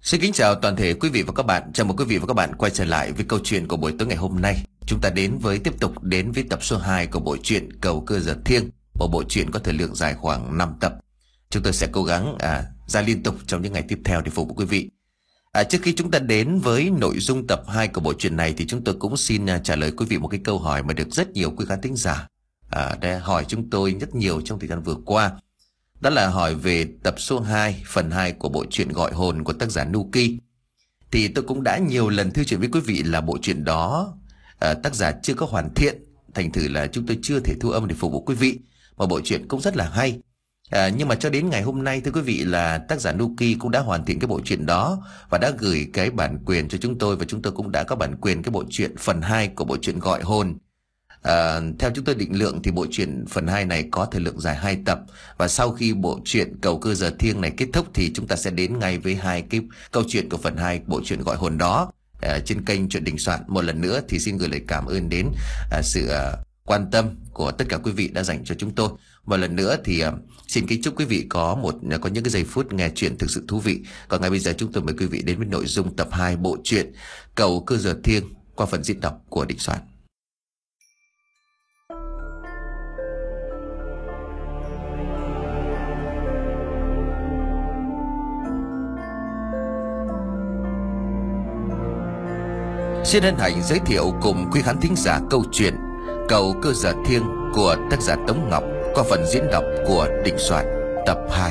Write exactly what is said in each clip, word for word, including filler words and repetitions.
Xin kính chào toàn thể quý vị và các bạn. Chào mừng quý vị và các bạn quay trở lại với câu chuyện của buổi tối ngày hôm nay. Chúng ta đến với tiếp tục đến với tập số hai của bộ truyện Cầu Cơ Giờ Thiêng, một bộ truyện có thời lượng dài khoảng năm tập. Chúng tôi sẽ cố gắng à, ra liên tục trong những ngày tiếp theo để phục vụ quý vị. À, trước khi chúng ta đến với nội dung tập hai của bộ truyện này thì chúng tôi cũng xin à, trả lời quý vị một cái câu hỏi mà được rất nhiều quý khán thính giả à, đã hỏi chúng tôi rất nhiều trong thời gian vừa qua. Đó là hỏi về tập số hai, phần hai của bộ truyện Gọi Hồn của tác giả Nuki. Thì tôi cũng đã nhiều lần thưa chuyện với quý vị là bộ truyện đó à, tác giả chưa có hoàn thiện, thành thử là chúng tôi chưa thể thu âm để phục vụ quý vị. Mà bộ truyện cũng rất là hay. À, nhưng mà cho đến ngày hôm nay thưa quý vị là tác giả Nuki cũng đã hoàn thiện cái bộ truyện đó và đã gửi cái bản quyền cho chúng tôi, và chúng tôi cũng đã có bản quyền cái bộ truyện phần hai của bộ truyện Gọi Hồn. À, theo chúng tôi định lượng thì bộ truyện phần hai này có thời lượng dài hai tập, và sau khi bộ truyện Cầu Cơ Giờ Thiêng này kết thúc thì chúng ta sẽ đến ngay với hai cái câu chuyện của phần hai bộ truyện Gọi Hồn đó à, trên kênh Chuyện Đình Soạn. Một lần nữa thì xin gửi lời cảm ơn đến à, sự à, quan tâm của tất cả quý vị đã dành cho chúng tôi. Một lần nữa thì uh, xin kính chúc quý vị có một có những cái giây phút nghe chuyện thực sự thú vị. Còn ngay bây giờ chúng tôi mời quý vị đến với nội dung tập hai bộ truyện Cầu Cơ Giờ Thiêng qua phần diễn đọc của Đình Soạn. Xin hân hạnh giới thiệu cùng quý khán thính giả câu chuyện Cầu Cơ Giờ Thiêng của tác giả Tống Ngọc qua phần diễn đọc của Đình Soạn tập hai.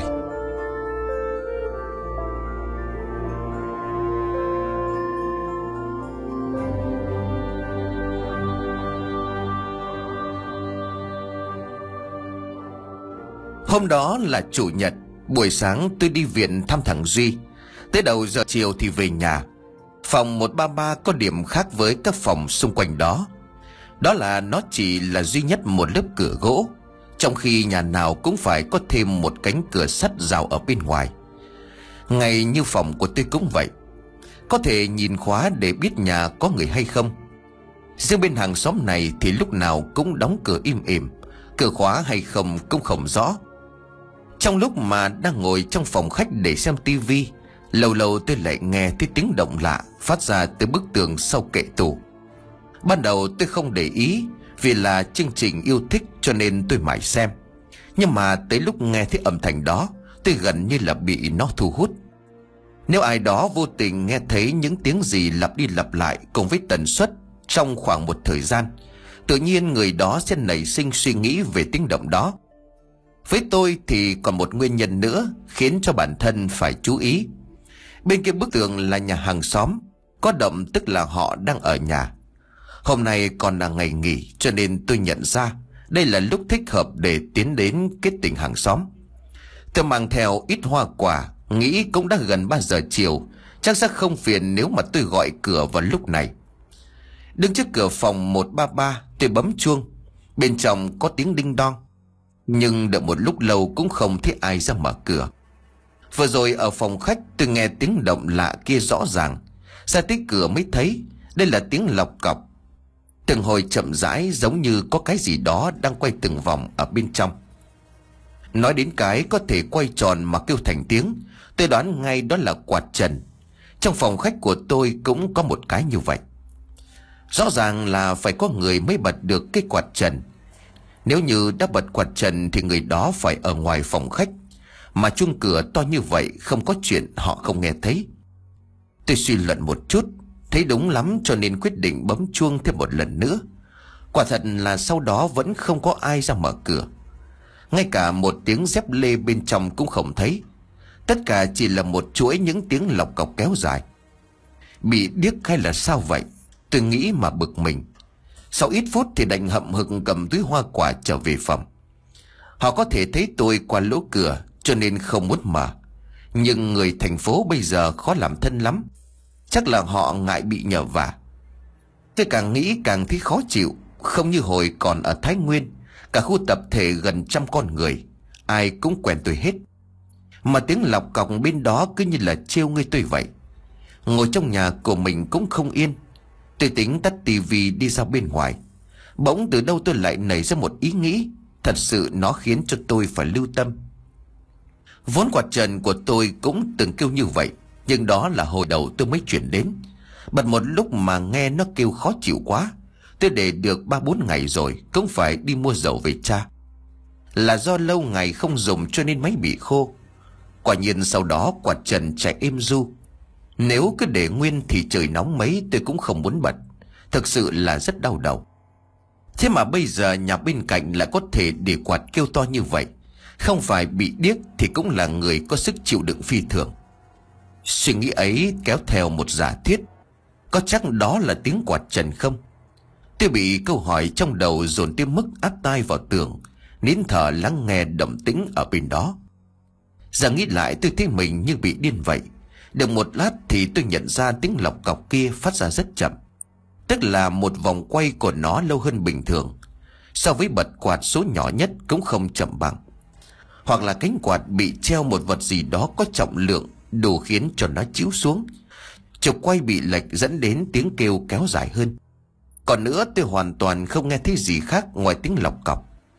Hôm đó là chủ nhật, buổi sáng tôi đi viện thăm thằng Duy. Tới đầu giờ chiều thì về nhà. Phòng một ba ba có điểm khác với các phòng xung quanh đó. Đó là nó chỉ là duy nhất một lớp cửa gỗ, trong khi nhà nào cũng phải có thêm một cánh cửa sắt rào ở bên ngoài. Ngay như phòng của tôi cũng vậy, có thể nhìn khóa để biết nhà có người hay không. Riêng bên hàng xóm này thì lúc nào cũng đóng cửa im ỉm, cửa khóa hay không cũng không rõ. Trong lúc mà đang ngồi trong phòng khách để xem tivi, lâu lâu tôi lại nghe thấy tiếng động lạ phát ra từ bức tường sau kệ tủ. Ban đầu tôi không để ý vì là chương trình yêu thích cho nên tôi mải xem. Nhưng mà tới lúc nghe thấy âm thanh đó, tôi gần như là bị nó thu hút. Nếu ai đó vô tình nghe thấy những tiếng gì lặp đi lặp lại cùng với tần suất trong khoảng một thời gian, tự nhiên người đó sẽ nảy sinh suy nghĩ về tiếng động đó. Với tôi thì còn một nguyên nhân nữa khiến cho bản thân phải chú ý. Bên kia bức tường là nhà hàng xóm, có động tức là họ đang ở nhà. Hôm nay còn là ngày nghỉ cho nên tôi nhận ra đây là lúc thích hợp để tiến đến kết tình hàng xóm. Tôi mang theo ít hoa quả, nghĩ cũng đã gần ba giờ chiều, chắc sẽ không phiền nếu mà tôi gọi cửa vào lúc này. Đứng trước cửa phòng một ba ba, tôi bấm chuông. Bên trong có tiếng đinh đong, nhưng đợi một lúc lâu cũng không thấy ai ra mở cửa. Vừa rồi ở phòng khách tôi nghe tiếng động lạ kia rõ ràng, ra tới cửa mới thấy đây là tiếng lọc cọc. Từng hồi chậm rãi, giống như có cái gì đó đang quay từng vòng ở bên trong. Nói đến cái có thể quay tròn mà kêu thành tiếng, tôi đoán ngay đó là quạt trần. Trong phòng khách của tôi cũng có một cái như vậy. Rõ ràng là phải có người mới bật được cái quạt trần. Nếu như đã bật quạt trần thì người đó phải ở ngoài phòng khách, mà chuông cửa to như vậy không có chuyện họ không nghe thấy. Tôi suy luận một chút, thấy đúng lắm cho nên quyết định bấm chuông thêm một lần nữa. Quả thật là sau đó vẫn không có ai ra mở cửa. Ngay cả một tiếng dép lê bên trong cũng không thấy. Tất cả chỉ là một chuỗi những tiếng lọc cọc kéo dài. Bị điếc hay là sao vậy? Tôi nghĩ mà bực mình. Sau ít phút thì đành hậm hực cầm túi hoa quả trở về phòng. Họ có thể thấy tôi qua lỗ cửa cho nên không muốn mở. Nhưng người thành phố bây giờ khó làm thân lắm, chắc là họ ngại bị nhờ vả. Tôi càng nghĩ càng thấy khó chịu. Không như hồi còn ở Thái Nguyên, cả khu tập thể gần trăm con người, ai cũng quen tôi hết. Mà tiếng lọc cọc bên đó cứ như là trêu ngươi tôi vậy. Ngồi trong nhà của mình cũng không yên. Tôi tính tắt tivi đi ra bên ngoài. Bỗng từ đâu tôi lại nảy ra một ý nghĩ. Thật sự nó khiến cho tôi phải lưu tâm. Vốn quạt trần của tôi cũng từng kêu như vậy. Nhưng đó là hồi đầu tôi mới chuyển đến. Bật một lúc mà nghe nó kêu khó chịu quá. Tôi để được ba bốn ngày rồi, cũng phải đi mua dầu về tra. Là do lâu ngày không dùng cho nên máy bị khô. Quả nhiên sau đó quạt trần chạy êm ru. Nếu cứ để nguyên thì trời nóng mấy tôi cũng không muốn bật. Thực sự là rất đau đầu. Thế mà bây giờ nhà bên cạnh lại có thể để quạt kêu to như vậy. Không phải bị điếc thì cũng là người có sức chịu đựng phi thường. Suy nghĩ ấy kéo theo một giả thiết. Có chắc đó là tiếng quạt trần không? Tôi bị câu hỏi trong đầu dồn tới mức áp tai vào tường, nín thở lắng nghe động tĩnh ở bên đó. Giờ nghĩ lại tôi thấy mình như bị điên vậy. Được một lát thì tôi nhận ra tiếng lọc cọc kia phát ra rất chậm. Tức là một vòng quay của nó lâu hơn bình thường. So với bật quạt số nhỏ nhất cũng không chậm bằng. Hoặc là cánh quạt bị treo một vật gì đó có trọng lượng đủ khiến cho nó chiếu xuống. Trục quay bị lệch dẫn đến tiếng kêu kéo dài hơn. Còn nữa tôi hoàn toàn không nghe thấy gì khác ngoài tiếng lọc cọc.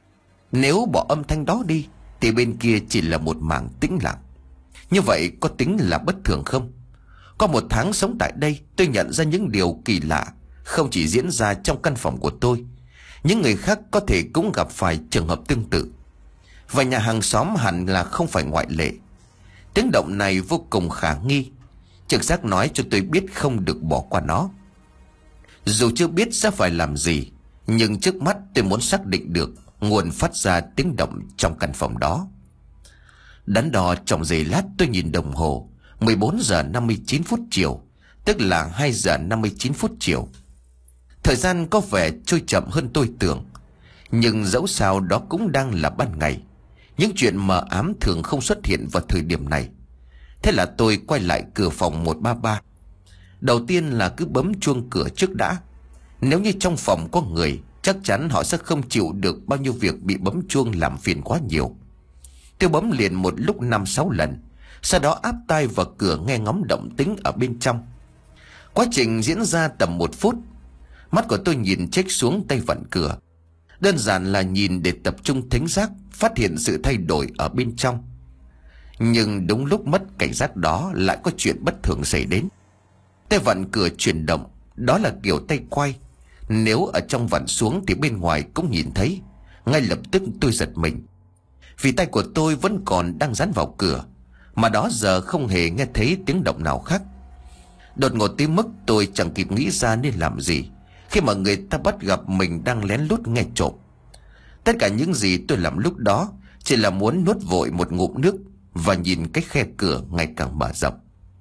Nếu bỏ âm thanh đó đi thì bên kia chỉ là một mảng tĩnh lặng. Như vậy có tính là bất thường không? Có một tháng sống tại đây, tôi nhận ra những điều kỳ lạ không chỉ diễn ra trong căn phòng của tôi. Những người khác có thể cũng gặp phải trường hợp tương tự. Và nhà hàng xóm hẳn là không phải ngoại lệ. Tiếng động này vô cùng khả nghi. Trực giác nói cho tôi biết không được bỏ qua nó. Dù chưa biết sẽ phải làm gì, nhưng trước mắt tôi muốn xác định được nguồn phát ra tiếng động trong căn phòng đó. Đắn đo trong giây lát tôi nhìn đồng hồ. Mười bốn giờ năm mươi chín phút chiều, tức là hai giờ năm mươi chín phút chiều. Thời gian có vẻ trôi chậm hơn tôi tưởng. Nhưng dẫu sao đó cũng đang là ban ngày. Những chuyện mờ ám thường không xuất hiện vào thời điểm này. Thế là tôi quay lại cửa phòng một ba ba. Đầu tiên là cứ bấm chuông cửa trước đã. Nếu như trong phòng có người, chắc chắn họ sẽ không chịu được bao nhiêu việc bị bấm chuông làm phiền quá nhiều. Tôi bấm liền một lúc năm sáu lần. Sau đó áp tai vào cửa nghe ngóng động tĩnh ở bên trong. Quá trình diễn ra tầm một phút. Mắt của tôi nhìn chếch xuống tay vặn cửa. Đơn giản là nhìn để tập trung thính giác, phát hiện sự thay đổi ở bên trong. Nhưng đúng lúc mất cảnh giác đó lại có chuyện bất thường xảy đến. Tay vặn cửa chuyển động, đó là kiểu tay quay. Nếu ở trong vặn xuống thì bên ngoài cũng nhìn thấy. Ngay lập tức tôi giật mình. Vì tay của tôi vẫn còn đang dán vào cửa, mà đó giờ không hề nghe thấy tiếng động nào khác. Đột ngột tới mức tôi chẳng kịp nghĩ ra nên làm gì, khi mà người ta bắt gặp mình đang lén lút nghe trộm. Tất cả những gì tôi làm lúc đó chỉ là muốn nuốt vội một ngụm nước và nhìn cái khe cửa ngày càng mở rộng.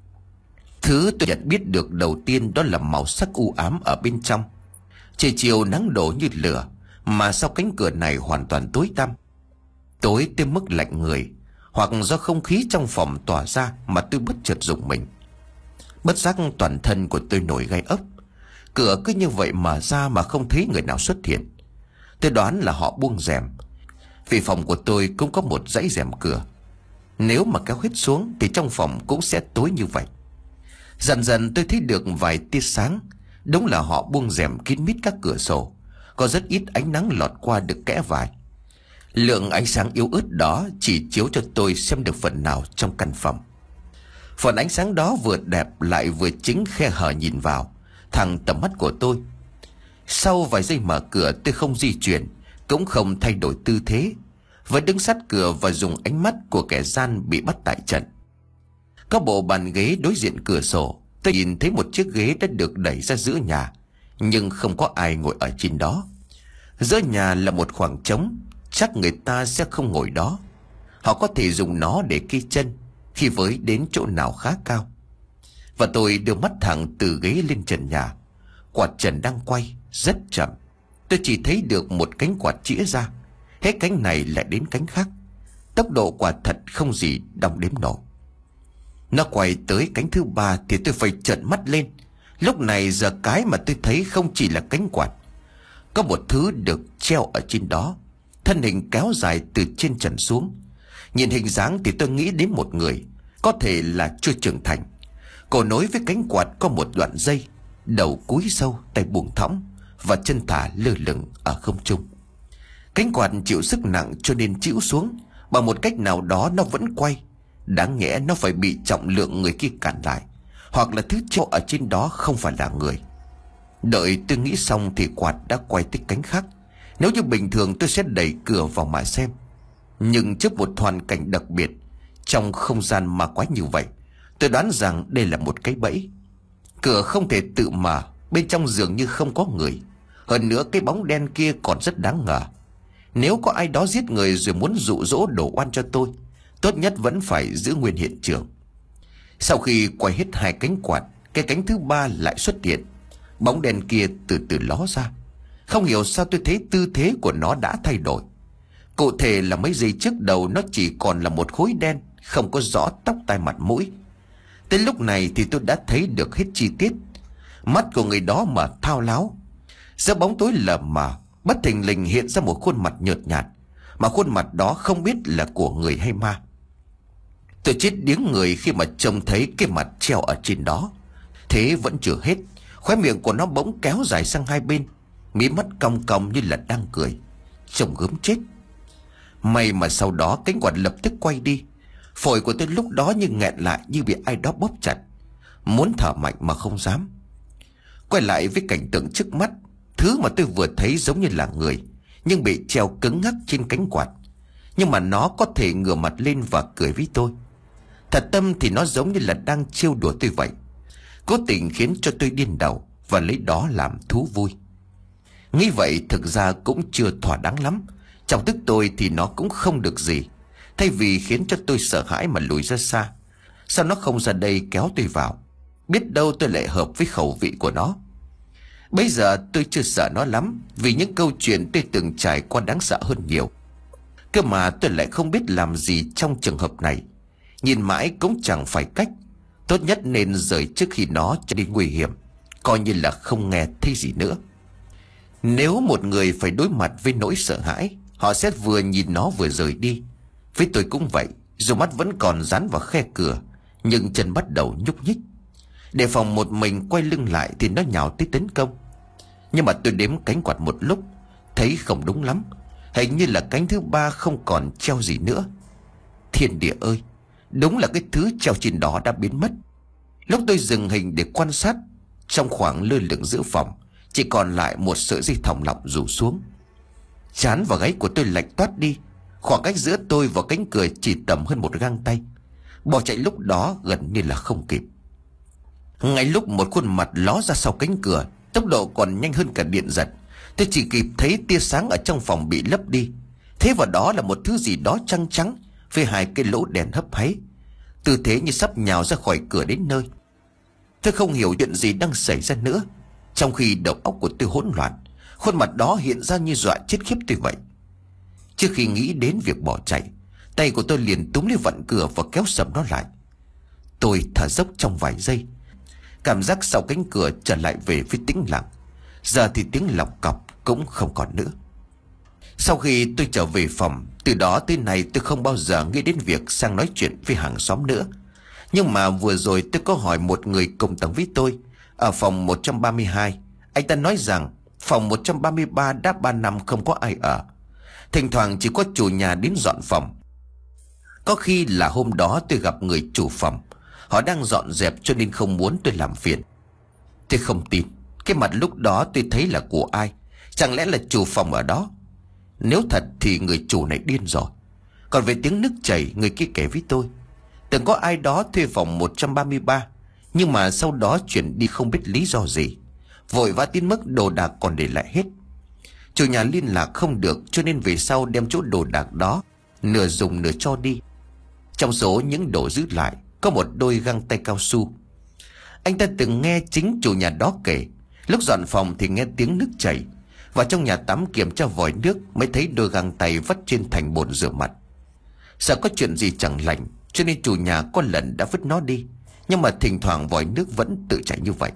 Thứ tôi nhận biết được đầu tiên đó là màu sắc u ám ở bên trong. Trời chiều nắng đổ như lửa, mà sau cánh cửa này hoàn toàn tối tăm. Tối tới mức lạnh người, hoặc do không khí trong phòng tỏa ra mà tôi bất chợt rùng mình. Bất giác toàn thân của tôi nổi gai ốc. Cửa cứ như vậy mở ra mà không thấy người nào xuất hiện. Tôi đoán là họ buông rèm, vì phòng của tôi cũng có một dãy rèm cửa. Nếu mà kéo hết xuống thì trong phòng cũng sẽ tối như vậy. Dần dần tôi thấy được vài tia sáng. Đúng là họ buông rèm kín mít các cửa sổ. Có rất ít ánh nắng lọt qua được kẽ vải. Lượng ánh sáng yếu ớt đó chỉ chiếu cho tôi xem được phần nào trong căn phòng. Phần ánh sáng đó vừa đẹp lại vừa chính khe hở nhìn vào thẳng tầm mắt của tôi. Sau vài giây mở cửa, tôi không di chuyển, cũng không thay đổi tư thế, vẫn đứng sát cửa và dùng ánh mắt của kẻ gian bị bắt tại trận. Có bộ bàn ghế đối diện cửa sổ. Tôi nhìn thấy một chiếc ghế đã được đẩy ra giữa nhà, nhưng không có ai ngồi ở trên đó. Giữa nhà là một khoảng trống, chắc người ta sẽ không ngồi đó. Họ có thể dùng nó để kê chân khi với đến chỗ nào khá cao. Và tôi đưa mắt thẳng từ ghế lên trần nhà. Quạt trần đang quay rất chậm. Tôi chỉ thấy được một cánh quạt chĩa ra, hết cánh này lại đến cánh khác. Tốc độ quạt thật không gì đong đếm nổi. Nó quay tới cánh thứ ba thì tôi phải trợn mắt lên. Lúc này giờ cái mà tôi thấy không chỉ là cánh quạt, có một thứ được treo ở trên đó, thân hình kéo dài từ trên trần xuống. Nhìn hình dáng thì tôi nghĩ đến một người, có thể là chưa trưởng thành. Cổ nối với cánh quạt có một đoạn dây, đầu cúi sâu, tay buông thõng và chân thả lơ lửng ở không trung. Cánh quạt chịu sức nặng cho nên chịu xuống, bằng một cách nào đó nó vẫn quay. Đáng nhẽ nó phải bị trọng lượng người kia cản lại, hoặc là thứ treo ở trên đó không phải là người. Đợi tôi nghĩ xong thì quạt đã quay tới cánh khác. Nếu như bình thường tôi sẽ đẩy cửa vào mà xem, nhưng trước một hoàn cảnh đặc biệt trong không gian ma quái như vậy, tôi đoán rằng đây là một cái bẫy. Cửa không thể tự mở, bên trong dường như không có người. Hơn nữa cái bóng đen kia còn rất đáng ngờ. Nếu có ai đó giết người rồi muốn dụ dỗ đổ oan cho tôi, tốt nhất vẫn phải giữ nguyên hiện trường. Sau khi quay hết hai cánh quạt, cái cánh thứ ba lại xuất hiện. Bóng đen kia từ từ ló ra. Không hiểu sao tôi thấy tư thế của nó đã thay đổi. Cụ thể là mấy giây trước đầu nó chỉ còn là một khối đen, không có rõ tóc tai mặt mũi. Tới lúc này thì tôi đã thấy được hết chi tiết. Mắt của người đó mà thao láo. Giữa bóng tối lờ mờ, bất thình lình hiện ra một khuôn mặt nhợt nhạt, mà khuôn mặt đó không biết là của người hay ma. Tôi chết điếng người khi mà trông thấy cái mặt treo ở trên đó. Thế vẫn chưa hết, khóe miệng của nó bỗng kéo dài sang hai bên, mí mắt cong cong như là đang cười. Trông gớm chết. May mà sau đó cánh quạt lập tức quay đi. Phổi của tôi lúc đó như nghẹn lại, như bị ai đó bóp chặt, muốn thở mạnh mà không dám. Quay lại với cảnh tượng trước mắt, thứ mà tôi vừa thấy giống như là người, nhưng bị treo cứng ngắc trên cánh quạt. Nhưng mà nó có thể ngửa mặt lên và cười với tôi. Thật tâm thì nó giống như là đang trêu đùa tôi vậy, cố tình khiến cho tôi điên đầu và lấy đó làm thú vui. Nghĩ vậy thực ra cũng chưa thỏa đáng lắm. Trong tức tôi thì nó cũng không được gì. Thay vì khiến cho tôi sợ hãi mà lùi ra xa, sao nó không ra đây kéo tôi vào? Biết đâu tôi lại hợp với khẩu vị của nó. Bây giờ tôi chưa sợ nó lắm, vì những câu chuyện tôi từng trải qua đáng sợ hơn nhiều. Cơ mà tôi lại không biết làm gì trong trường hợp này. Nhìn mãi cũng chẳng phải cách. Tốt nhất nên rời trước khi nó trở nên nguy hiểm, coi như là không nghe thấy gì nữa. Nếu một người phải đối mặt với nỗi sợ hãi, họ sẽ vừa nhìn nó vừa rời đi. Với tôi cũng vậy, dù mắt vẫn còn dán vào khe cửa, nhưng chân bắt đầu nhúc nhích. Đề phòng một mình quay lưng lại thì nó nhào tới tấn công. Nhưng mà tôi đếm cánh quạt một lúc, thấy không đúng lắm. Hình như là cánh thứ ba không còn treo gì nữa. Thiên địa ơi, đúng là cái thứ treo trên đó đã biến mất. Lúc tôi dừng hình để quan sát, trong khoảng lơ lửng giữa phòng chỉ còn lại một sợi dây thòng lọng rủ xuống. Trán và gáy của tôi lạnh toát đi. Khoảng cách giữa tôi và cánh cửa chỉ tầm hơn một gang tay. Bỏ chạy lúc đó gần như là không kịp. Ngay lúc một khuôn mặt ló ra sau cánh cửa, tốc độ còn nhanh hơn cả điện giật, tôi chỉ kịp thấy tia sáng ở trong phòng bị lấp đi. Thế vào đó là một thứ gì đó trắng trắng với hai cái lỗ đèn hấp háy, tư thế như sắp nhào ra khỏi cửa đến nơi. Tôi không hiểu chuyện gì đang xảy ra nữa. Trong khi đầu óc của tôi hỗn loạn, khuôn mặt đó hiện ra như dọa chết khiếp tôi vậy. Trước khi nghĩ đến việc bỏ chạy, tay của tôi liền túm lấy vặn cửa và kéo sầm nó lại. Tôi thở dốc trong vài giây. Cảm giác sau cánh cửa trở lại về với tĩnh lặng. Giờ thì tiếng lọc cọc cũng không còn nữa. Sau khi tôi trở về phòng, từ đó tới nay tôi không bao giờ nghĩ đến việc sang nói chuyện với hàng xóm nữa. Nhưng mà vừa rồi tôi có hỏi một người cùng tầng với tôi ở phòng một trăm ba mươi hai. Anh ta nói rằng phòng một trăm ba mươi ba đã ba năm không có ai ở. Thỉnh thoảng chỉ có chủ nhà đến dọn phòng. Có khi là hôm đó tôi gặp người chủ phòng, họ đang dọn dẹp cho nên không muốn tôi làm phiền. Tôi không tin. Cái mặt lúc đó tôi thấy là của ai? Chẳng lẽ là chủ phòng ở đó? Nếu thật thì người chủ này điên rồi. Còn về tiếng nước chảy, người kia kể với tôi từng có ai đó thuê phòng một trăm ba mươi ba, nhưng mà sau đó chuyển đi không biết lý do gì. Vội vã đến mức đồ đạc còn để lại hết. Chủ nhà liên lạc không được, cho nên về sau đem chỗ đồ đạc đó nửa dùng nửa cho đi. Trong số những đồ giữ lại có một đôi găng tay cao su. Anh ta từng nghe chính chủ nhà đó kể, lúc dọn phòng thì nghe tiếng nước chảy, và trong nhà tắm kiểm tra vòi nước mới thấy đôi găng tay vắt trên thành bồn rửa mặt. Sợ có chuyện gì chẳng lành, cho nên chủ nhà có lần đã vứt nó đi, nhưng mà thỉnh thoảng vòi nước vẫn tự chảy như vậy.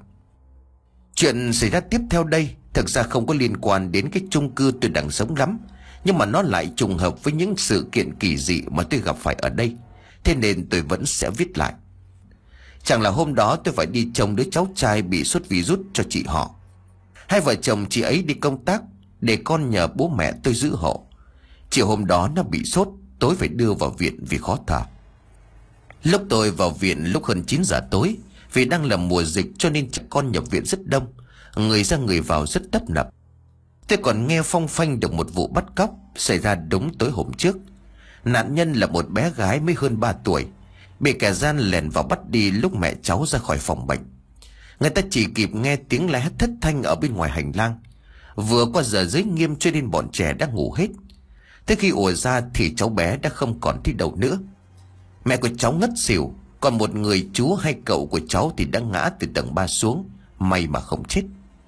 Chuyện xảy ra tiếp theo đây thực ra không có liên quan đến cái chung cư tôi đang sống lắm, nhưng mà nó lại trùng hợp với những sự kiện kỳ dị mà tôi gặp phải ở đây, thế nên tôi vẫn sẽ viết lại. Chẳng là hôm đó tôi phải đi trông đứa cháu trai bị sốt virus cho chị họ. Hai vợ chồng chị ấy đi công tác, để con nhờ bố mẹ tôi giữ hộ. Chiều hôm đó nó bị sốt, tối phải đưa vào viện vì khó thở. Lúc tôi vào viện lúc hơn chín giờ tối, vì đang là mùa dịch cho nên trẻ con nhập viện rất đông, người ra người vào rất tấp nập. Tôi còn nghe phong phanh được một vụ bắt cóc xảy ra đúng tối hôm trước. Nạn nhân là một bé gái mới hơn ba tuổi, bị kẻ gian lèn vào bắt đi lúc mẹ cháu ra khỏi phòng bệnh. Người ta chỉ kịp nghe tiếng la hét thất thanh ở bên ngoài hành lang. Vừa qua giờ giới nghiêm cho nên bọn trẻ đã ngủ hết. Tới khi ùa ra thì cháu bé đã không còn thấy đâu nữa. Mẹ của cháu ngất xỉu, còn một người chú hay cậu của cháu thì đã ngã từ tầng ba xuống, may mà không chết.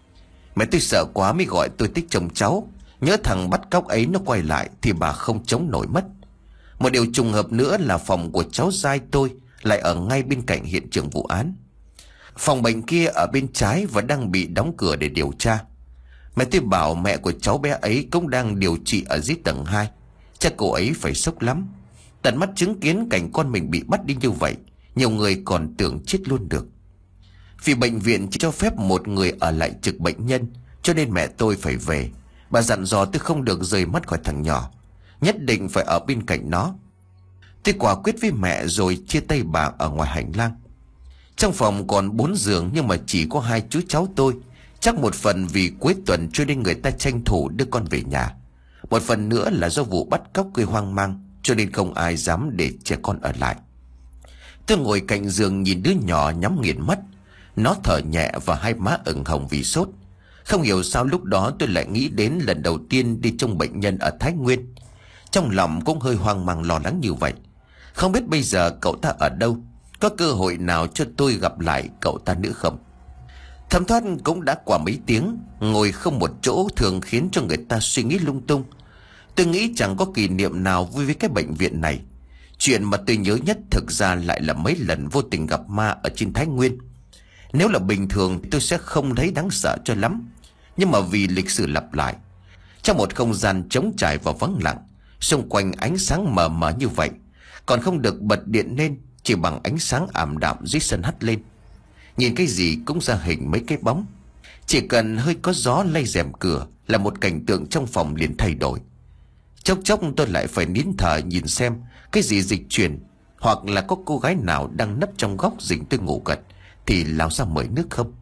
Mẹ tôi sợ quá mới gọi tôi tới chồng cháu. Nhớ thằng bắt cóc ấy nó quay lại thì bà không chống nổi mất. Một điều trùng hợp nữa là phòng của cháu dai tôi lại ở ngay bên cạnh hiện trường vụ án. Phòng bệnh kia ở bên trái và đang bị đóng cửa để điều tra. Mẹ tôi bảo mẹ của cháu bé ấy cũng đang điều trị ở dưới tầng hai. Chắc cô ấy phải sốc lắm. Tận mắt chứng kiến cảnh con mình bị bắt đi như vậy, nhiều người còn tưởng chết luôn được. Vì bệnh viện chỉ cho phép một người ở lại trực bệnh nhân, cho nên mẹ tôi phải về. Bà dặn dò tôi không được rời mắt khỏi thằng nhỏ, nhất định phải ở bên cạnh nó. Tôi quả quyết với mẹ rồi chia tay bà ở ngoài hành lang. Trong phòng còn bốn giường nhưng mà chỉ có hai chú cháu tôi. Chắc một phần vì cuối tuần cho nên người ta tranh thủ đưa con về nhà. Một phần nữa là do vụ bắt cóc gây hoang mang, cho nên không ai dám để trẻ con ở lại. Tôi ngồi cạnh giường nhìn đứa nhỏ nhắm nghiền mắt. Nó thở nhẹ và hai má ửng hồng vì sốt. Không hiểu sao lúc đó tôi lại nghĩ đến lần đầu tiên đi trông bệnh nhân ở Thái Nguyên. Trong lòng cũng hơi hoang mang lo lắng như vậy. Không biết bây giờ cậu ta ở đâu, có cơ hội nào cho tôi gặp lại cậu ta nữa không? Thấm thoát cũng đã qua mấy tiếng, ngồi không một chỗ thường khiến cho người ta suy nghĩ lung tung. Tôi nghĩ chẳng có kỷ niệm nào vui với cái bệnh viện này. Chuyện mà tôi nhớ nhất thực ra lại là mấy lần vô tình gặp ma ở trên Thái Nguyên. Nếu là bình thường thì tôi sẽ không thấy đáng sợ cho lắm. Nhưng mà vì lịch sử lặp lại, trong một không gian trống trải và vắng lặng, xung quanh ánh sáng mờ mờ như vậy, còn không được bật điện lên, chỉ bằng ánh sáng ảm đạm dưới sân hắt lên. Nhìn cái gì cũng ra hình mấy cái bóng. Chỉ cần hơi có gió lay rèm cửa là một cảnh tượng trong phòng liền thay đổi. Chốc chốc tôi lại phải nín thở nhìn xem cái gì dịch chuyển, hoặc là có cô gái nào đang nấp trong góc rình tôi ngủ gật thì lao ra mời nước không.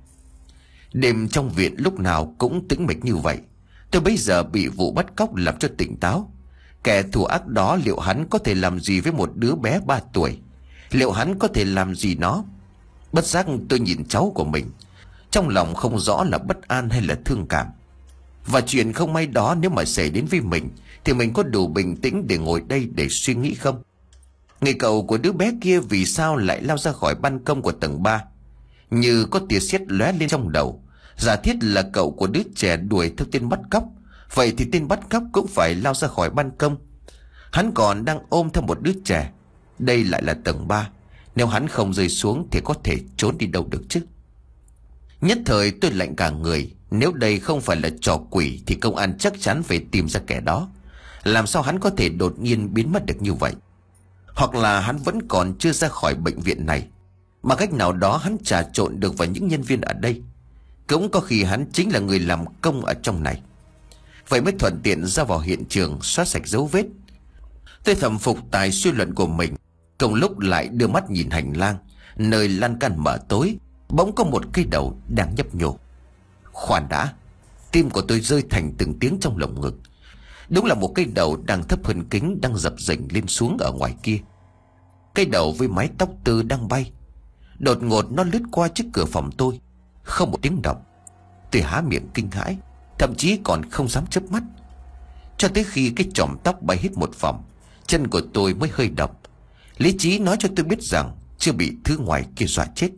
Đêm trong viện lúc nào cũng tĩnh mịch như vậy. Tôi bây giờ bị vụ bắt cóc làm cho tỉnh táo. Kẻ thù ác đó liệu hắn có thể làm gì với một đứa bé ba tuổi? Liệu hắn có thể làm gì nó? Bất giác tôi nhìn cháu của mình, trong lòng không rõ là bất an hay là thương cảm. Và chuyện không may đó nếu mà xảy đến với mình thì mình có đủ bình tĩnh để ngồi đây để suy nghĩ không? Người cậu của đứa bé kia vì sao lại lao ra khỏi ban công của tầng ba? Như có tia sét lóe lên trong đầu. Giả thiết là cậu của đứa trẻ đuổi theo tên bắt cóc, vậy thì tên bắt cóc cũng phải lao ra khỏi ban công. Hắn còn đang ôm theo một đứa trẻ. Đây lại là tầng ba. Nếu hắn không rơi xuống thì có thể trốn đi đâu được chứ? Nhất thời tôi lạnh cả người. Nếu đây không phải là trò quỷ thì công an chắc chắn phải tìm ra kẻ đó. Làm sao hắn có thể đột nhiên biến mất được như vậy? Hoặc là hắn vẫn còn chưa ra khỏi bệnh viện này, mà cách nào đó hắn trà trộn được vào những nhân viên ở đây. Cũng có khi hắn chính là người làm công ở trong này. Vậy mới thuận tiện ra vào hiện trường xóa sạch dấu vết. Tôi thầm phục tài suy luận của mình. Cùng lúc lại đưa mắt nhìn hành lang, nơi lan can mở tối, bỗng có một cây đầu đang nhấp nhô. Khoan đã, tim của tôi rơi thành từng tiếng trong lồng ngực. Đúng là một cây đầu đang thấp hơn kính, đang dập dềnh lên xuống ở ngoài kia. Cây đầu với mái tóc tư đang bay. Đột ngột nó lướt qua trước cửa phòng tôi, không một tiếng động. Tôi há miệng kinh hãi, thậm chí còn không dám chớp mắt. Cho tới khi cái chòm tóc bay hết một vòng, chân của tôi mới hơi động. Lý trí nói cho tôi biết rằng chưa bị thứ ngoài kia dọa chết.